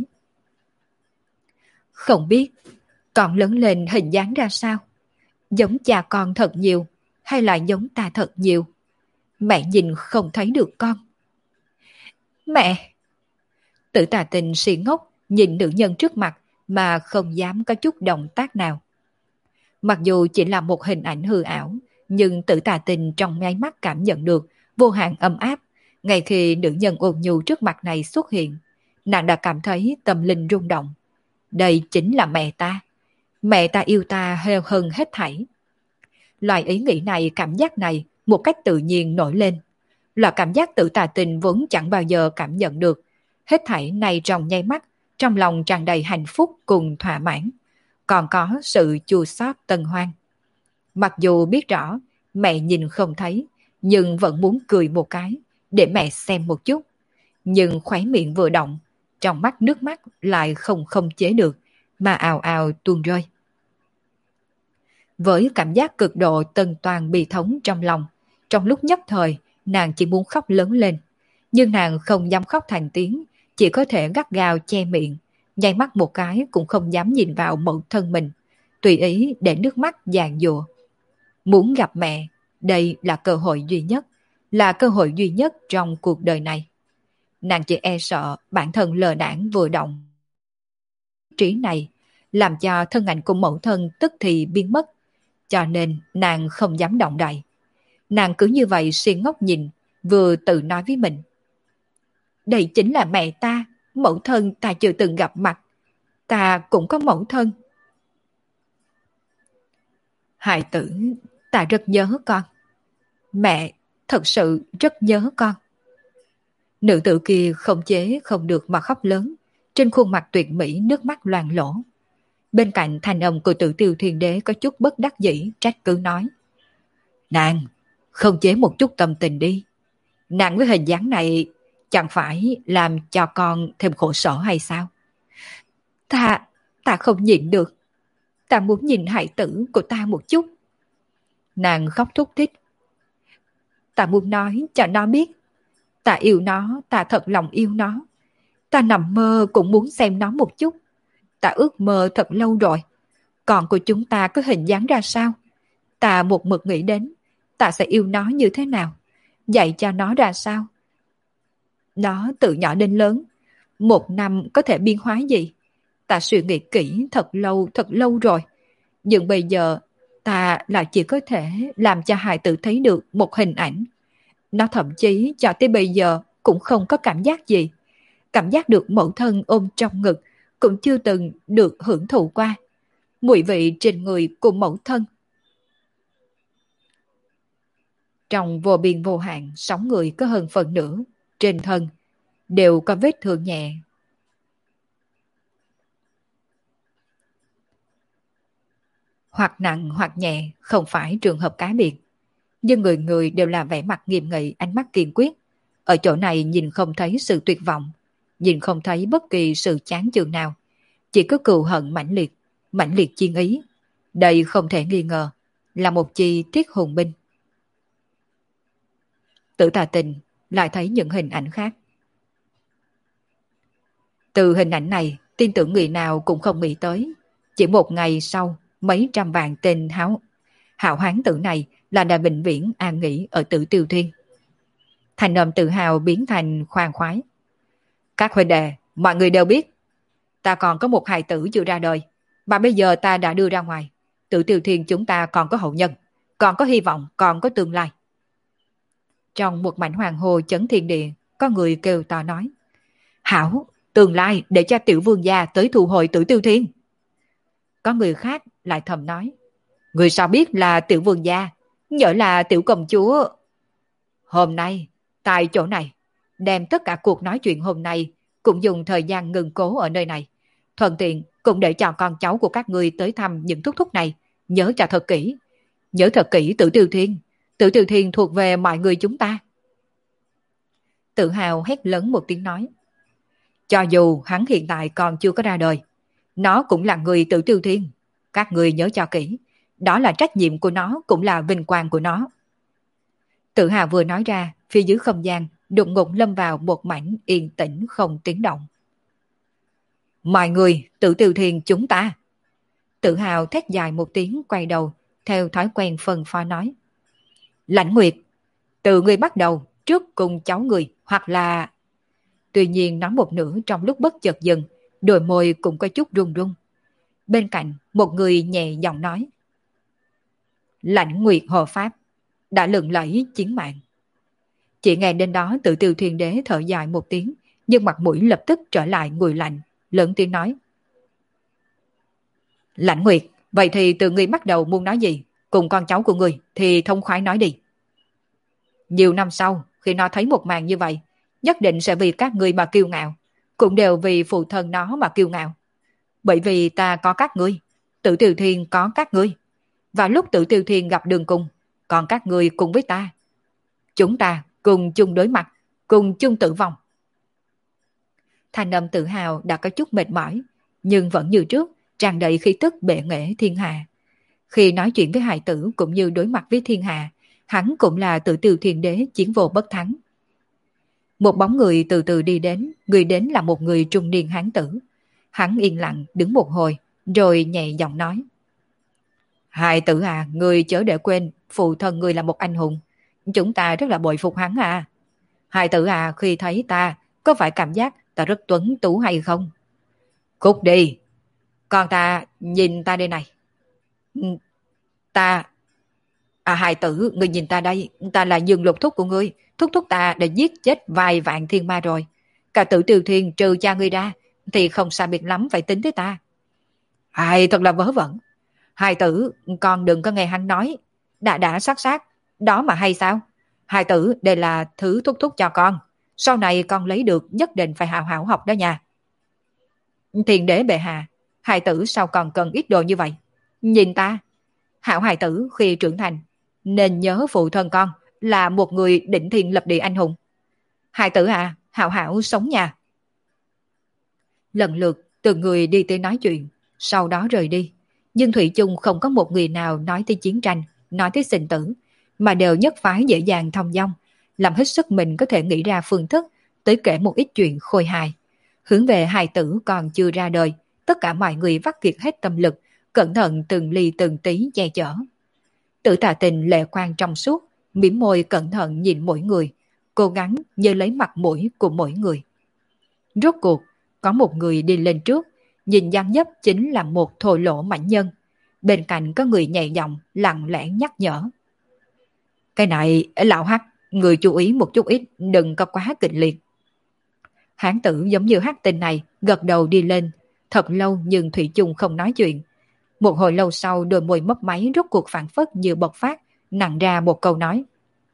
Không biết, con lớn lên hình dáng ra sao? Giống cha con thật nhiều, hay là giống ta thật nhiều? Mẹ nhìn không thấy được con. Mẹ! Tử Tà Tình si ngốc nhìn nữ nhân trước mặt mà không dám có chút động tác nào. Mặc dù chỉ là một hình ảnh hư ảo, nhưng Tử Tà Tình trong nháy mắt cảm nhận được vô hạn ấm áp. Ngay khi nữ nhân ôn nhu trước mặt này xuất hiện, nàng đã cảm thấy tâm linh rung động. Đây chính là mẹ ta. Mẹ ta yêu ta heo hơn hết thảy. Loại ý nghĩ này, cảm giác này một cách tự nhiên nổi lên. Loại cảm giác Tử Tà Tình vốn chẳng bao giờ cảm nhận được. Hết thảy này trong nháy mắt, trong lòng tràn đầy hạnh phúc cùng thỏa mãn. Còn có sự chua xót tân hoan. Mặc dù biết rõ mẹ nhìn không thấy, nhưng vẫn muốn cười một cái để mẹ xem một chút. Nhưng khóe miệng vừa động, trong mắt nước mắt lại không không chế được mà ào ào tuôn rơi. Với cảm giác cực độ tân toàn bi thống trong lòng, trong lúc nhất thời nàng chỉ muốn khóc lớn lên. Nhưng nàng không dám khóc thành tiếng, chỉ có thể gắt gao che miệng, nháy mắt một cái cũng không dám nhìn vào mẫu thân mình, tùy ý để nước mắt giàn giụa. Muốn gặp mẹ, đây là cơ hội duy nhất, là cơ hội duy nhất trong cuộc đời này. Nàng chỉ e sợ bản thân lờ đãng vừa động trí này, làm cho thân ảnh của mẫu thân tức thì biến mất, cho nên nàng không dám động đậy. Nàng cứ như vậy si ngốc nhìn, vừa tự nói với mình. Đây chính là mẹ ta, mẫu thân ta chưa từng gặp mặt. Ta cũng có mẫu thân. Hài tử, ta rất nhớ con. Mẹ, thật sự rất nhớ con. Nữ tử kia không chế không được mà khóc lớn, trên khuôn mặt tuyệt mỹ nước mắt loang lỗ. Bên cạnh thanh âm của Tử Tiêu Thiên Đế có chút bất đắc dĩ trách cứ nói. Nàng, không chế một chút tâm tình đi. Nàng với hình dáng này chẳng phải làm cho con thêm khổ sở hay sao? Ta, ta không nhịn được. Ta muốn nhìn hài tử của ta một chút. Nàng khóc thúc thích. Ta muốn nói cho nó biết. Ta yêu nó, ta thật lòng yêu nó. Ta nằm mơ cũng muốn xem nó một chút. Ta ước mơ thật lâu rồi. Con của chúng ta có hình dáng ra sao? Ta một mực nghĩ đến ta sẽ yêu nó như thế nào, dạy cho nó ra sao. Nó từ nhỏ đến lớn, một năm có thể biến hóa gì? Ta suy nghĩ kỹ thật lâu thật lâu rồi. Nhưng bây giờ ta lại chỉ có thể làm cho hài tử thấy được một hình ảnh. Nó thậm chí cho tới bây giờ cũng không có cảm giác gì. Cảm giác được mẫu thân ôm trong ngực cũng chưa từng được hưởng thụ qua. Mùi vị trên người của mẫu thân. Trong vô biên vô hạn, sáu người có hơn phần nửa trên thân đều có vết thương nhẹ. Hoặc nặng hoặc nhẹ, không phải trường hợp cá biệt. Nhưng người người đều là vẻ mặt nghiêm nghị, ánh mắt kiên quyết. Ở chỗ này nhìn không thấy sự tuyệt vọng, nhìn không thấy bất kỳ sự chán chường nào. Chỉ có cừu hận mãnh liệt, mãnh liệt chiên ý. Đây không thể nghi ngờ là một chi tiết hùng binh. Tử Tà Tình lại thấy những hình ảnh khác. Từ hình ảnh này, tin tưởng người nào cũng không nghĩ tới. Chỉ một ngày sau, mấy trăm vạn tên háo hạo hán tử này là đã vĩnh viễn an nghỉ ở Tử Tiêu Thiên. Thành âm tự hào biến thành khoan khoái. Các huynh đệ, mọi người đều biết, ta còn có một hài tử chưa ra đời, mà bây giờ ta đã đưa ra ngoài. Tử Tiêu Thiên chúng ta còn có hậu nhân, còn có hy vọng, còn có tương lai. Trong một mảnh hoàng hồ chấn thiên địa, có người kêu to nói. Hảo, tương lai để cho tiểu vương gia tới thu hồi Tử Tiêu Thiên. Có người khác lại thầm nói. Người sao biết là tiểu vương gia, nhỡ là tiểu công chúa. Hôm nay, tại chỗ này, đem tất cả cuộc nói chuyện hôm nay cũng dùng thời gian ngừng cố ở nơi này. Thuận tiện cũng để cho con cháu của các người tới thăm những thúc thúc này. Nhớ cho thật kỹ. Nhớ thật kỹ Tử Tiêu Thiên. Tử Tiêu Thiên thuộc về mọi người chúng ta. Tự hào hét lớn một tiếng nói. Cho dù hắn hiện tại còn chưa có ra đời, nó cũng là người Tử Tiêu Thiên. Các người nhớ cho kỹ. Đó là trách nhiệm của nó, cũng là vinh quang của nó. Tự hào vừa nói ra, phía dưới không gian đột ngột lâm vào một mảnh yên tĩnh không tiếng động. Mọi người, Tử Tiêu Thiên chúng ta. Tự hào thét dài một tiếng, quay đầu, theo thói quen phân pho nói. Lãnh Nguyệt, từ người bắt đầu, trước cùng cháu người, hoặc là... Tuy nhiên nói một nửa trong lúc bất chợt dừng, đôi môi cũng có chút run run. Bên cạnh, một người nhẹ giọng nói. Lãnh Nguyệt hộ pháp, đã lừng lẫy chiến mạng. Chỉ nghe đến đó Tử Tiêu Thiên Đế thở dài một tiếng, nhưng mặt mũi lập tức trở lại nguội lạnh, lớn tiếng nói. Lãnh Nguyệt, vậy thì từ ngươi bắt đầu muốn nói gì, cùng con cháu của ngươi thì thông khoái nói đi. Nhiều năm sau, khi nó thấy một màn như vậy, nhất định sẽ vì các ngươi mà kiêu ngạo, cũng đều vì phụ thân nó mà kiêu ngạo. Bởi vì ta có các ngươi, Tử Tiêu Thiên có các ngươi. Và lúc Tử Tiêu Thiên gặp đường cùng, còn các ngươi cùng với ta. Chúng ta cùng chung đối mặt, cùng chung tử vong. Thanh âm tự hào đã có chút mệt mỏi, nhưng vẫn như trước, tràn đầy khí tức bệ nghệ thiên hạ. Khi nói chuyện với hài tử cũng như đối mặt với thiên hạ, hắn cũng là Tử Tiêu Thiên Đế chiến vô bất thắng. Một bóng người từ từ đi đến, người đến là một người trung niên hán tử. Hắn yên lặng đứng một hồi, rồi nhẹ giọng nói. Hài tử à, người chớ để quên, phụ thân người là một anh hùng. Chúng ta rất là bội phục hắn à. Hài tử à, khi thấy ta, có phải cảm giác ta rất tuấn tú hay không? Cút đi, con ta nhìn ta đây này. Ta... À hài tử, người nhìn ta đây, ta là Dương Lục thúc của ngươi, thúc thúc ta đã giết chết vài vạn thiên ma rồi. Cả tử Tiêu Thiên trừ cha ngươi ra, thì không xa biệt lắm phải tính tới ta. Hài thật là vớ vẩn. Hài tử, con đừng có nghe hắn nói. Đã đã sát sát, đó mà hay sao? Hài tử, đây là thứ thúc thúc cho con. Sau này con lấy được nhất định phải hào hảo học đó nha. Thiền đế bệ hạ, hài tử sao còn cần ít đồ như vậy? Nhìn ta, hảo hài tử khi trưởng thành, nên nhớ phụ thân con là một người định thiên lập địa anh hùng. Hài tử à, hảo hảo sống nha. Lần lượt từng người đi tới nói chuyện, sau đó rời đi. Nhưng thủy chung không có một người nào nói tới chiến tranh, nói tới sinh tử, mà đều nhất phái dễ dàng thông dong, làm hết sức mình có thể nghĩ ra phương thức, tới kể một ít chuyện khôi hài. Hướng về hài tử còn chưa ra đời, tất cả mọi người vắt kiệt hết tâm lực, cẩn thận từng ly từng tí che chở. Tử Tà Tình lệ quan trong suốt, mỉm môi cẩn thận nhìn mỗi người, cố gắng nhớ lấy mặt mũi của mỗi người. Rốt cuộc, có một người đi lên trước, nhìn dáng dấp chính là một thô lỗ mãnh nhân. Bên cạnh có người nhẹ giọng lặng lẽ nhắc nhở. Cái này, lão Hắc, người chú ý một chút ít, đừng có quá kịch liệt. Hán tử giống như Hắc Tinh này, gật đầu đi lên, thật lâu nhưng thủy chung không nói chuyện. Một hồi lâu sau đôi môi mấp máy rốt cuộc phản phất như bộc phát, nặng ra một câu nói.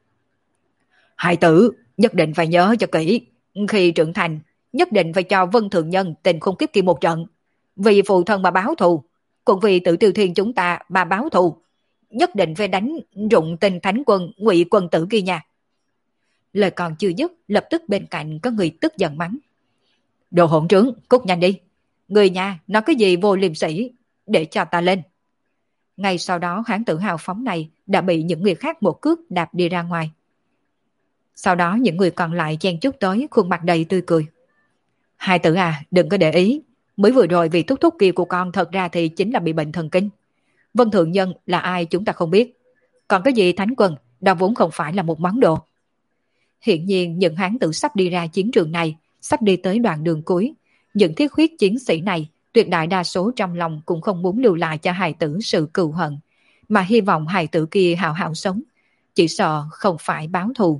Hài tử, nhất định phải nhớ cho kỹ, khi trưởng thành, nhất định phải cho Vân Thượng Nhân tình khôn kiếp kia một trận. Vì phụ thân mà báo thù, cũng vì Tử Tiêu Thiên chúng ta mà báo thù. Nhất định phải đánh rụng tình thánh quân Ngụy quân tử kia nha. Lời còn chưa dứt, lập tức bên cạnh có người tức giận mắng. Đồ hỗn trướng, cút nhanh đi. Người nhà nói cái gì vô liêm sỉ, để cho ta lên. Ngay sau đó hán tử hào phóng này đã bị những người khác một cước đạp đi ra ngoài. Sau đó những người còn lại chen chúc tới, khuôn mặt đầy tươi cười. Hai tử à, đừng có để ý. Mới vừa rồi vì thúc thúc kia của con thật ra thì chính là bị bệnh thần kinh. Vân Thượng Nhân là ai chúng ta không biết. Còn cái gì thánh quân, đó vốn không phải là một món đồ. Hiện nhiên những hán tử sắp đi ra chiến trường này, sắp đi tới đoạn đường cuối. Những thiết huyết chiến sĩ này, tuyệt đại đa số trong lòng cũng không muốn lưu lại cho hài tử sự cừu hận, mà hy vọng hài tử kia hảo hảo sống, chỉ sợ không phải báo thù.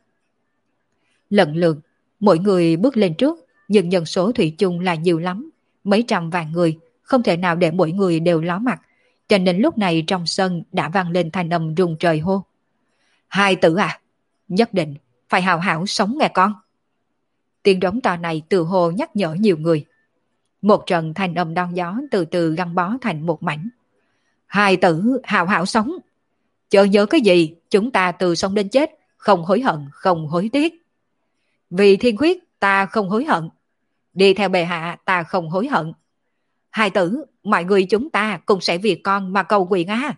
Lần lượt, mỗi người bước lên trước, nhưng nhân số thủy chung là nhiều lắm, mấy trăm vạn người, không thể nào để mỗi người đều ló mặt, cho nên lúc này trong sân đã vang lên thanh âm rung trời hô. Hài tử à, nhất định phải hảo hảo sống nghe con. Tiếng đống to này từ hồ nhắc nhở nhiều người. Một trận thanh âm đón gió từ từ gắn bó thành một mảnh. Hài tử hảo hảo sống. Chớ nhớ cái gì, chúng ta từ sống đến chết, không hối hận, không hối tiếc. Vì thiên huyết ta không hối hận. Đi theo bệ hạ ta không hối hận. Hài tử, mọi người chúng ta cũng sẽ vì con mà cầu nguyện á.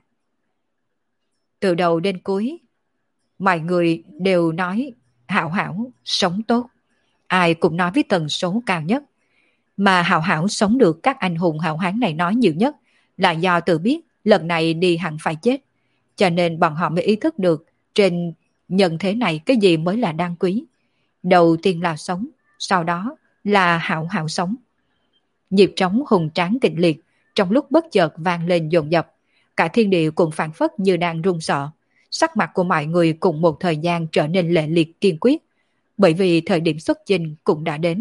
Từ đầu đến cuối, mọi người đều nói hảo hảo, sống tốt. Ai cũng nói với tần số cao nhất. Mà hảo hảo sống được các anh hùng hảo hán này nói nhiều nhất là do tự biết lần này đi hẳn phải chết. Cho nên bọn họ mới ý thức được trên nhân thế này cái gì mới là đáng quý. Đầu tiên là sống, sau đó là hảo hảo sống. Nhịp trống hùng tráng kịch liệt trong lúc bất chợt vang lên dồn dập. Cả thiên địa cũng phản phất như đang run sợ. Sắc mặt của mọi người cùng một thời gian trở nên lệ liệt kiên quyết. Bởi vì thời điểm xuất chinh cũng đã đến.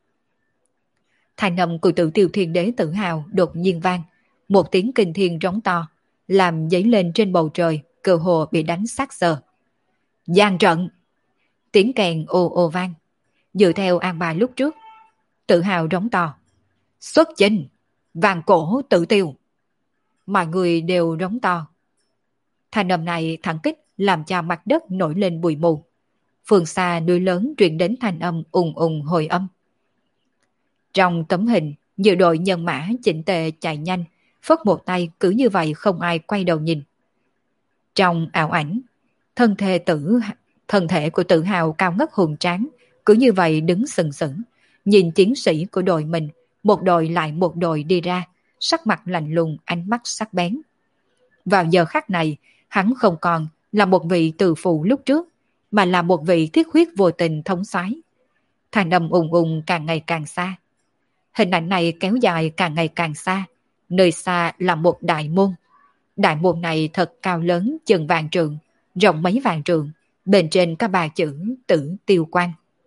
Thanh âm của Tử Tiêu Thiên Đế tự hào đột nhiên vang. Một tiếng kinh thiên rống to, làm dấy lên trên bầu trời, cơ hồ bị đánh xác sờ. Giang trận! Tiếng kèn ồ ồ vang. Dựa theo an bài lúc trước, tự hào rống to. Xuất chinh! Vàng cổ tự tiêu! Mọi người đều rống to. Thanh âm này thẳng kích làm cho mặt đất nổi lên bụi mù. Phương xa núi lớn truyền đến thanh âm ùng ùng hồi âm. Trong tấm hình, nhiều đội nhân mã chỉnh tề chạy nhanh, phất một tay cứ như vậy không ai quay đầu nhìn. Trong ảo ảnh, thân thể tử thân thể của tự hào cao ngất hùng tráng, Cứ như vậy đứng sừng sững, nhìn chiến sĩ của đội mình, một đội lại một đội đi ra, sắc mặt lạnh lùng, ánh mắt sắc bén. Vào giờ khắc này, hắn không còn là một vị từ phụ lúc trước, mà là một vị thiết huyết vô tình thống soái. Thanh âm ùng ùng càng ngày càng xa. Hình ảnh này kéo dài càng ngày càng xa. Nơi xa là một đại môn. Đại môn này thật cao lớn chừng vạn trượng, rộng mấy vạn trượng, bên trên có ba chữ Tử Tiêu Quan.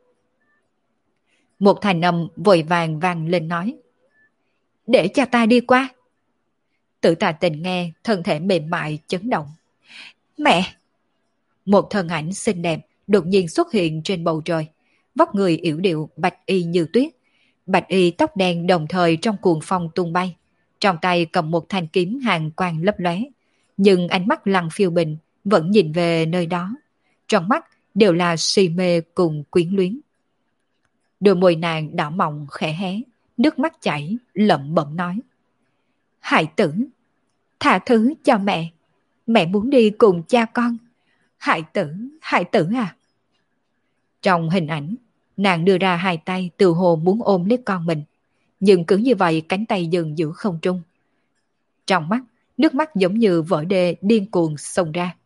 Một thanh âm vội vàng vang lên nói: để cho ta đi qua. Tử Tà Tình nghe, thân thể mềm mại chấn động. Mẹ! Một thân ảnh xinh đẹp đột nhiên xuất hiện trên bầu trời, vóc người yểu điệu, bạch y như tuyết. Bạch y tóc đen đồng thời trong cuồng phong tung bay, trong tay cầm một thanh kiếm hàn quang lấp lóe, nhưng ánh mắt Lăng Phiêu Bình vẫn nhìn về nơi đó, trong mắt đều là si mê cùng quyến luyến. Đôi môi nàng đỏ mọng khẽ hé, nước mắt chảy, lẩm bẩm nói: Hải tử, tha thứ cho mẹ, mẹ muốn đi cùng cha con. Hải tử, hải tử à. Trong hình ảnh, nàng đưa ra hai tay từ hồ muốn ôm lấy con mình, nhưng cứ như vậy cánh tay dừng giữ không trung. Trong mắt, nước mắt giống như vỡ đê điên cuồng xông ra.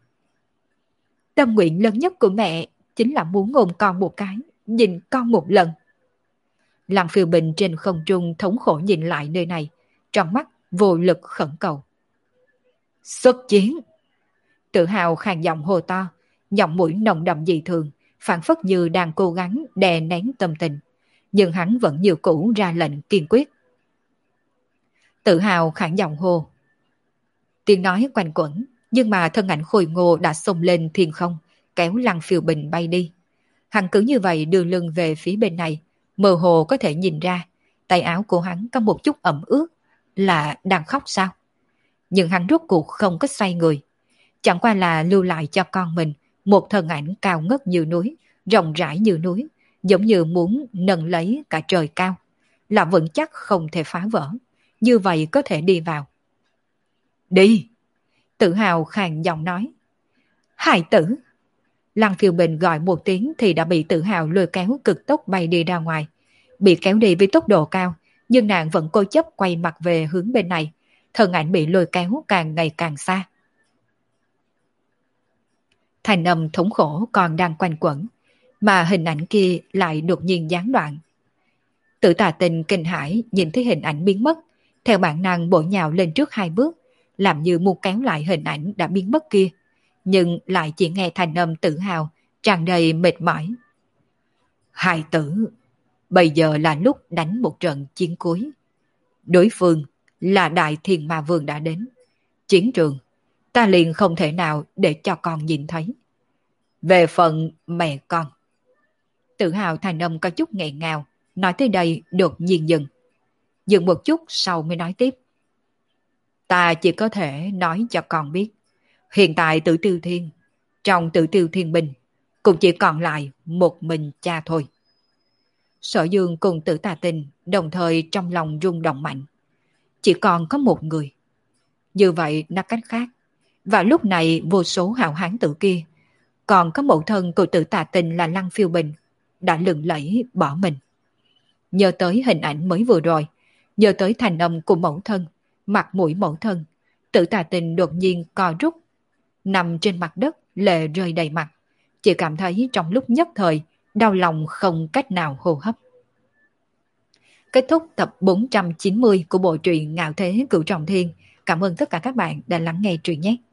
Tâm nguyện lớn nhất của mẹ chính là muốn ôm con một cái, nhìn con một lần. Lăng Phiêu Bình trên không trung thống khổ nhìn lại nơi này, trong mắt vô lực khẩn cầu. Xuất chiến! Tự hào khàn giọng hô to, giọng mũi nồng đậm dị thường, phản phất như đang cố gắng đè nén tâm tình, nhưng hắn vẫn như cũ ra lệnh kiên quyết. Tự hào khản giọng hô. Tiếng nói quanh quẩn, nhưng mà thân ảnh khôi ngô đã xông lên thiên không, kéo Lăng Phiêu Bình bay đi. Hắn cứ như vậy đưa lưng về phía bên này, mơ hồ có thể nhìn ra, tay áo của hắn có một chút ẩm ướt, là đang khóc sao? Nhưng hắn rốt cuộc không có xoay người, chẳng qua là lưu lại cho con mình một thân ảnh cao ngất như núi, rộng rãi như núi, giống như muốn nâng lấy cả trời cao, là vững chắc không thể phá vỡ, như vậy có thể đi vào. Đi! Tự hào khàn giọng nói. Hải tử! Lăng Phiêu Bình gọi một tiếng thì đã bị tự hào lôi kéo cực tốc bay đi ra ngoài. Bị kéo đi với tốc độ cao, nhưng nàng vẫn cố chấp quay mặt về hướng bên này, thân ảnh bị lôi kéo càng ngày càng xa. Thành âm thống khổ còn đang quanh quẩn, mà hình ảnh kia lại đột nhiên gián đoạn. Tử Tà Tình kinh hãi nhìn thấy hình ảnh biến mất, theo bản năng bổ nhào lên trước hai bước, làm như muốn kéo lại hình ảnh đã biến mất kia, nhưng lại chỉ nghe thành âm tự hào, tràn đầy mệt mỏi. Hai tử, bây giờ là lúc đánh một trận chiến cuối. Đối phương là Đại Thiên Ma Vương đã đến. Chiến trường, ta liền không thể nào để cho con nhìn thấy. Về phần mẹ con. Tự hào thành âm có chút nghẹn ngào, nói tới đây đột nhiên dừng. Dừng một chút sau mới nói tiếp. Ta chỉ có thể nói cho con biết, hiện tại Tử Tiêu Thiên, trong Tử Tiêu Thiên Binh, cũng chỉ còn lại một mình cha thôi. Sở Dương cùng Tử Tà Tình đồng thời trong lòng rung động mạnh. Chỉ còn có một người. Như vậy nói cách khác, vào lúc này vô số hào hán tử kia, còn có mẫu thân của Tử Tà Tình là Lăng Phiêu Bình, đã lừng lẫy bỏ mình. Nhớ tới hình ảnh mới vừa rồi, nhớ tới thành âm của mẫu thân, mặt mũi mẫu thân, Tử Tà Tình đột nhiên co rút, nằm trên mặt đất lệ rơi đầy mặt, chỉ cảm thấy trong lúc nhất thời đau lòng không cách nào hô hấp. Kết thúc tập bốn trăm chín mươi của bộ truyện Ngạo Thế Cửu Trọng Thiên. Cảm ơn tất cả các bạn đã lắng nghe truyện nhé.